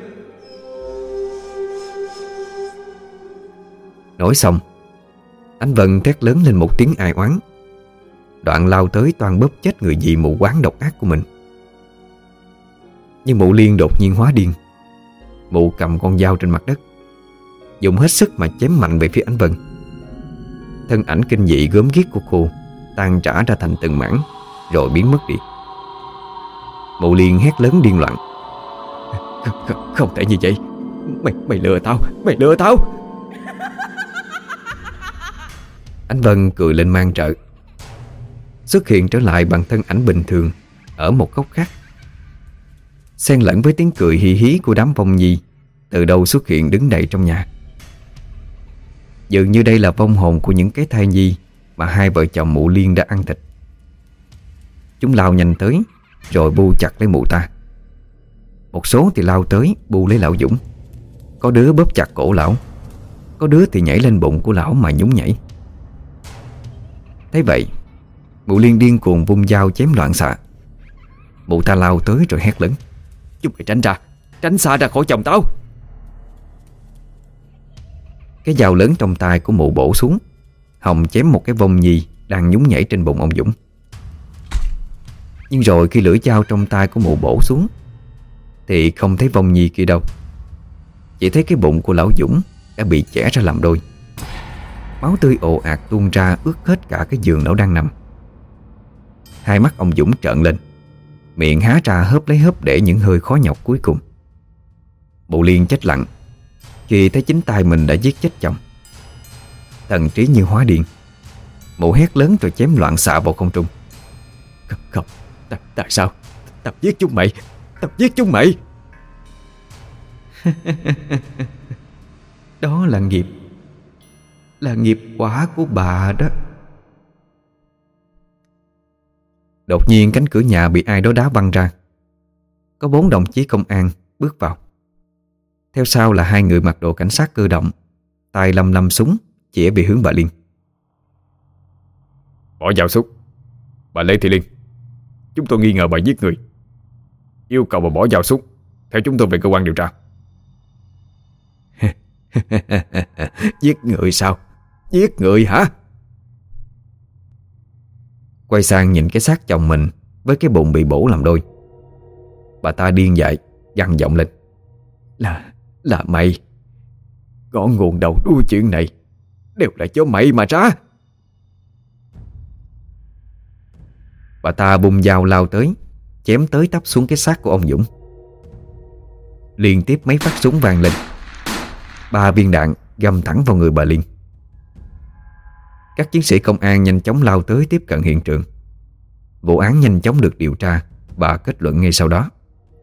Speaker 1: Nói xong, anh Vân thét lớn lên một tiếng ai oán, đoạn lao tới toan bóp chết người dì mụ quáng độc ác của mình. Nhưng mụ Liên đột nhiên hóa điên. Mụ cầm con dao trên mặt đất, dùng hết sức mà chém mạnh về phía anh Vân. Thân ảnh kinh dị gớm ghiếc của cô tan rã ra thành từng mảng, rồi biến mất đi. Mụ Liên hét lớn điên loạn: Không, không, không thể như vậy. Mày, mày lừa tao, mày lừa tao. Anh Vân cười lên mang trợ, xuất hiện trở lại bằng thân ảnh bình thường ở một góc khác, xen lẫn với tiếng cười hí hí của đám vong nhi từ đâu xuất hiện đứng đầy trong nhà. Dường như đây là vong hồn của những cái thai nhi mà hai vợ chồng mụ Liên đã ăn thịt. Chúng lao nhanh tới rồi bu chặt lấy mụ ta. Một số thì lao tới bu lấy lão Dũng, có đứa bóp chặt cổ lão, có đứa thì nhảy lên bụng của lão mà nhún nhảy. Thấy vậy, mụ Liên điên cuồng vung dao chém loạn xạ. Mụ ta lao tới rồi hét lớn: Chúng mày tránh ra,
Speaker 3: Tránh xa ra khỏi chồng tao.
Speaker 1: Cái dao lớn trong tay của mụ bổ xuống, hòng chém một cái vong nhi đang nhún nhảy trên bụng ông Dũng. Nhưng rồi khi lưỡi dao trong tay của mụ bổ xuống thì không thấy vong nhi kia đâu. Chỉ thấy cái bụng của lão Dũng đã bị chẻ ra làm đôi. Máu tươi ồ ạt tuôn ra ướt hết cả cái giường lão đang nằm. Hai mắt ông Dũng trợn lên, miệng há ra hớp lấy hớp để những hơi khó nhọc cuối cùng. Mụ Liên chết lặng khi thấy chính tay mình đã giết chết chồng. Thần trí như hóa điên, mụ hét lớn rồi chém loạn xạ vào không trung.
Speaker 3: Không, không, tại, tại sao? Tao giết chúng mày, tao giết chúng mày.
Speaker 1: Đó là nghiệp, là nghiệp quả của bà đó. Đột nhiên cánh cửa nhà bị ai đó đá văng ra. Có bốn đồng chí công an bước vào. Theo sau là hai người mặc đồ cảnh sát cơ động, tay lăm lăm súng chĩa về hướng bà Liên.
Speaker 2: Bỏ dao xuống. Bà Lê Thị Liên, chúng tôi nghi ngờ bà giết người, yêu cầu bà bỏ dao xuống, theo chúng tôi về cơ quan điều tra.
Speaker 3: Giết người sao? Giết người hả?
Speaker 1: Quay sang nhìn cái xác chồng mình với cái bụng bị bổ làm đôi, bà ta điên dại gằn giọng lên.
Speaker 3: Là, là mày. Ngọn nguồn đầu đuôi chuyện này đều là cho mày mà ra.
Speaker 1: Bà ta bung dao lao tới, chém tới tấp xuống cái xác của ông Dũng. Liên tiếp mấy phát súng vang lên. Ba viên đạn găm thẳng vào người bà Liên. Các chiến sĩ công an nhanh chóng lao tới tiếp cận hiện trường. Vụ án nhanh chóng được điều tra và kết luận ngay sau đó.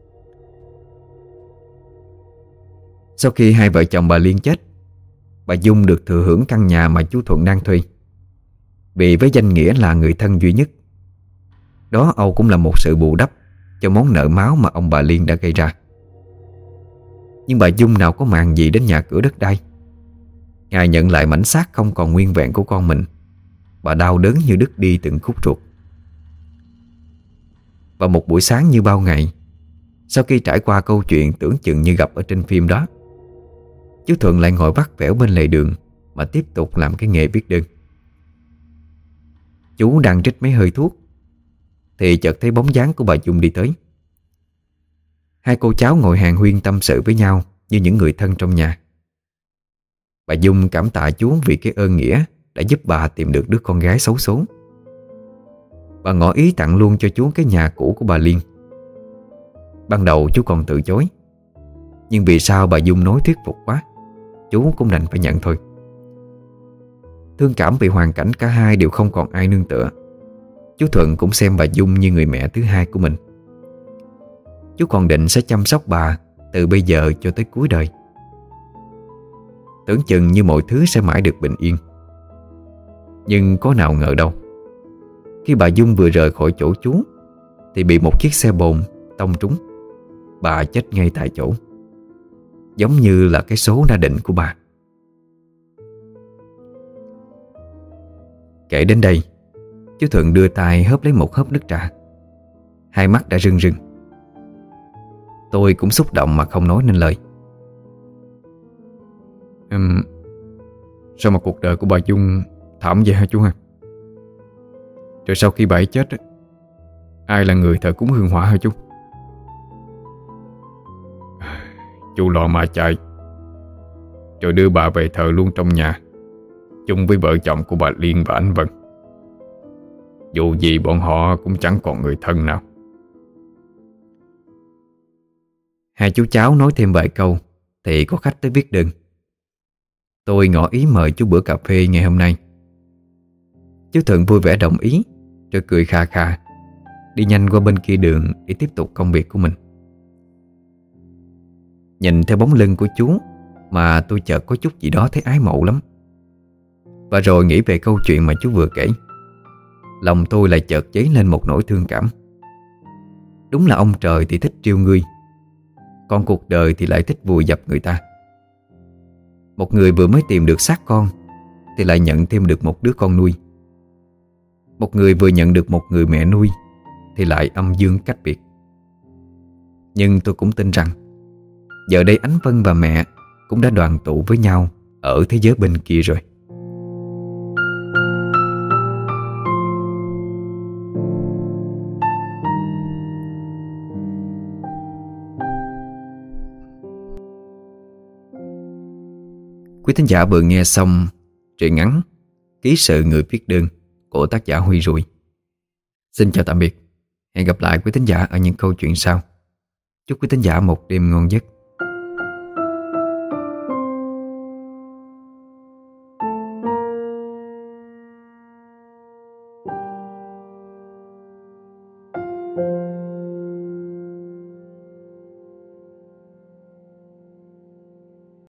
Speaker 1: Sau khi hai vợ chồng bà Liên chết, bà Dung được thừa hưởng căn nhà mà chú Thuận đang thuê, vì với danh nghĩa là người thân duy nhất. Đó Âu cũng là một sự bù đắp cho món nợ máu mà ông bà Liên đã gây ra. Nhưng bà Dung nào có màng gì đến nhà cửa đất đai. Ngài nhận lại mảnh xác không còn nguyên vẹn của con mình, bà đau đớn như đứt đi từng khúc ruột. Vào một buổi sáng như bao ngày, sau khi trải qua câu chuyện tưởng chừng như gặp ở trên phim đó, chú Thuận lại ngồi vắt vẻo bên lề đường mà tiếp tục làm cái nghề viết đơn. Chú đang trích mấy hơi thuốc thì chợt thấy bóng dáng của bà Dung đi tới. Hai cô cháu ngồi hàn huyên tâm sự với nhau như những người thân trong nhà. Bà Dung cảm tạ chú vì cái ơn nghĩa đã giúp bà tìm được đứa con gái xấu số. Bà ngỏ ý tặng luôn cho chú cái nhà cũ của bà Liên. Ban đầu chú còn từ chối, nhưng vì sao bà Dung nói thuyết phục quá, chú cũng đành phải nhận thôi. Thương cảm vì hoàn cảnh cả hai đều không còn ai nương tựa, chú Thuận cũng xem bà Dung như người mẹ thứ hai của mình. Chú còn định sẽ chăm sóc bà từ bây giờ cho tới cuối đời. Tưởng chừng như mọi thứ sẽ mãi được bình yên. Nhưng có nào ngờ đâu, khi bà Dung vừa rời khỏi chỗ chú thì bị một chiếc xe bồn tông trúng. Bà chết ngay tại chỗ, giống như là cái số đã định của bà. Kể đến đây, chú Thuận đưa tay hớp lấy một hớp nước trà. Hai mắt đã rưng rưng. Tôi cũng xúc động mà không nói nên lời.
Speaker 2: uhm, Sao mà cuộc đời của bà Dung thảm vậy hả chú ha? Rồi sau khi bà ấy chết, ai là người thờ cúng hương hỏa hả chú? Chú lo mà chạy, rồi đưa bà về thờ luôn trong nhà, chung với vợ chồng của bà Liên và anh Vân. Dù gì bọn họ cũng chẳng còn người thân nào.
Speaker 1: Hai chú cháu nói thêm vài câu thì có khách tới viết đơn. Tôi ngỏ ý mời chú bữa cà phê ngày hôm nay. Chú Thuận vui vẻ đồng ý, rồi cười khà khà đi nhanh qua bên kia đường để tiếp tục công việc của mình. Nhìn theo bóng lưng của chú mà tôi chợt có chút gì đó thấy ái mộ lắm. Và rồi nghĩ về câu chuyện mà chú vừa kể, lòng tôi lại chợt dấy lên một nỗi thương cảm. Đúng là ông trời thì thích trêu ngươi, còn cuộc đời thì lại thích vùi dập người ta. Một người vừa mới tìm được xác con thì lại nhận thêm được một đứa con nuôi. Một người vừa nhận được một người mẹ nuôi thì lại âm dương cách biệt. Nhưng tôi cũng tin rằng giờ đây Ánh Vân và mẹ cũng đã đoàn tụ với nhau ở thế giới bên kia rồi. Quý thính giả vừa nghe xong truyện ngắn Ký sự người viết đơn của tác giả Huy Rùi. Xin chào tạm biệt. Hẹn gặp lại quý thính giả ở những câu chuyện sau. Chúc quý thính giả một đêm ngon giấc.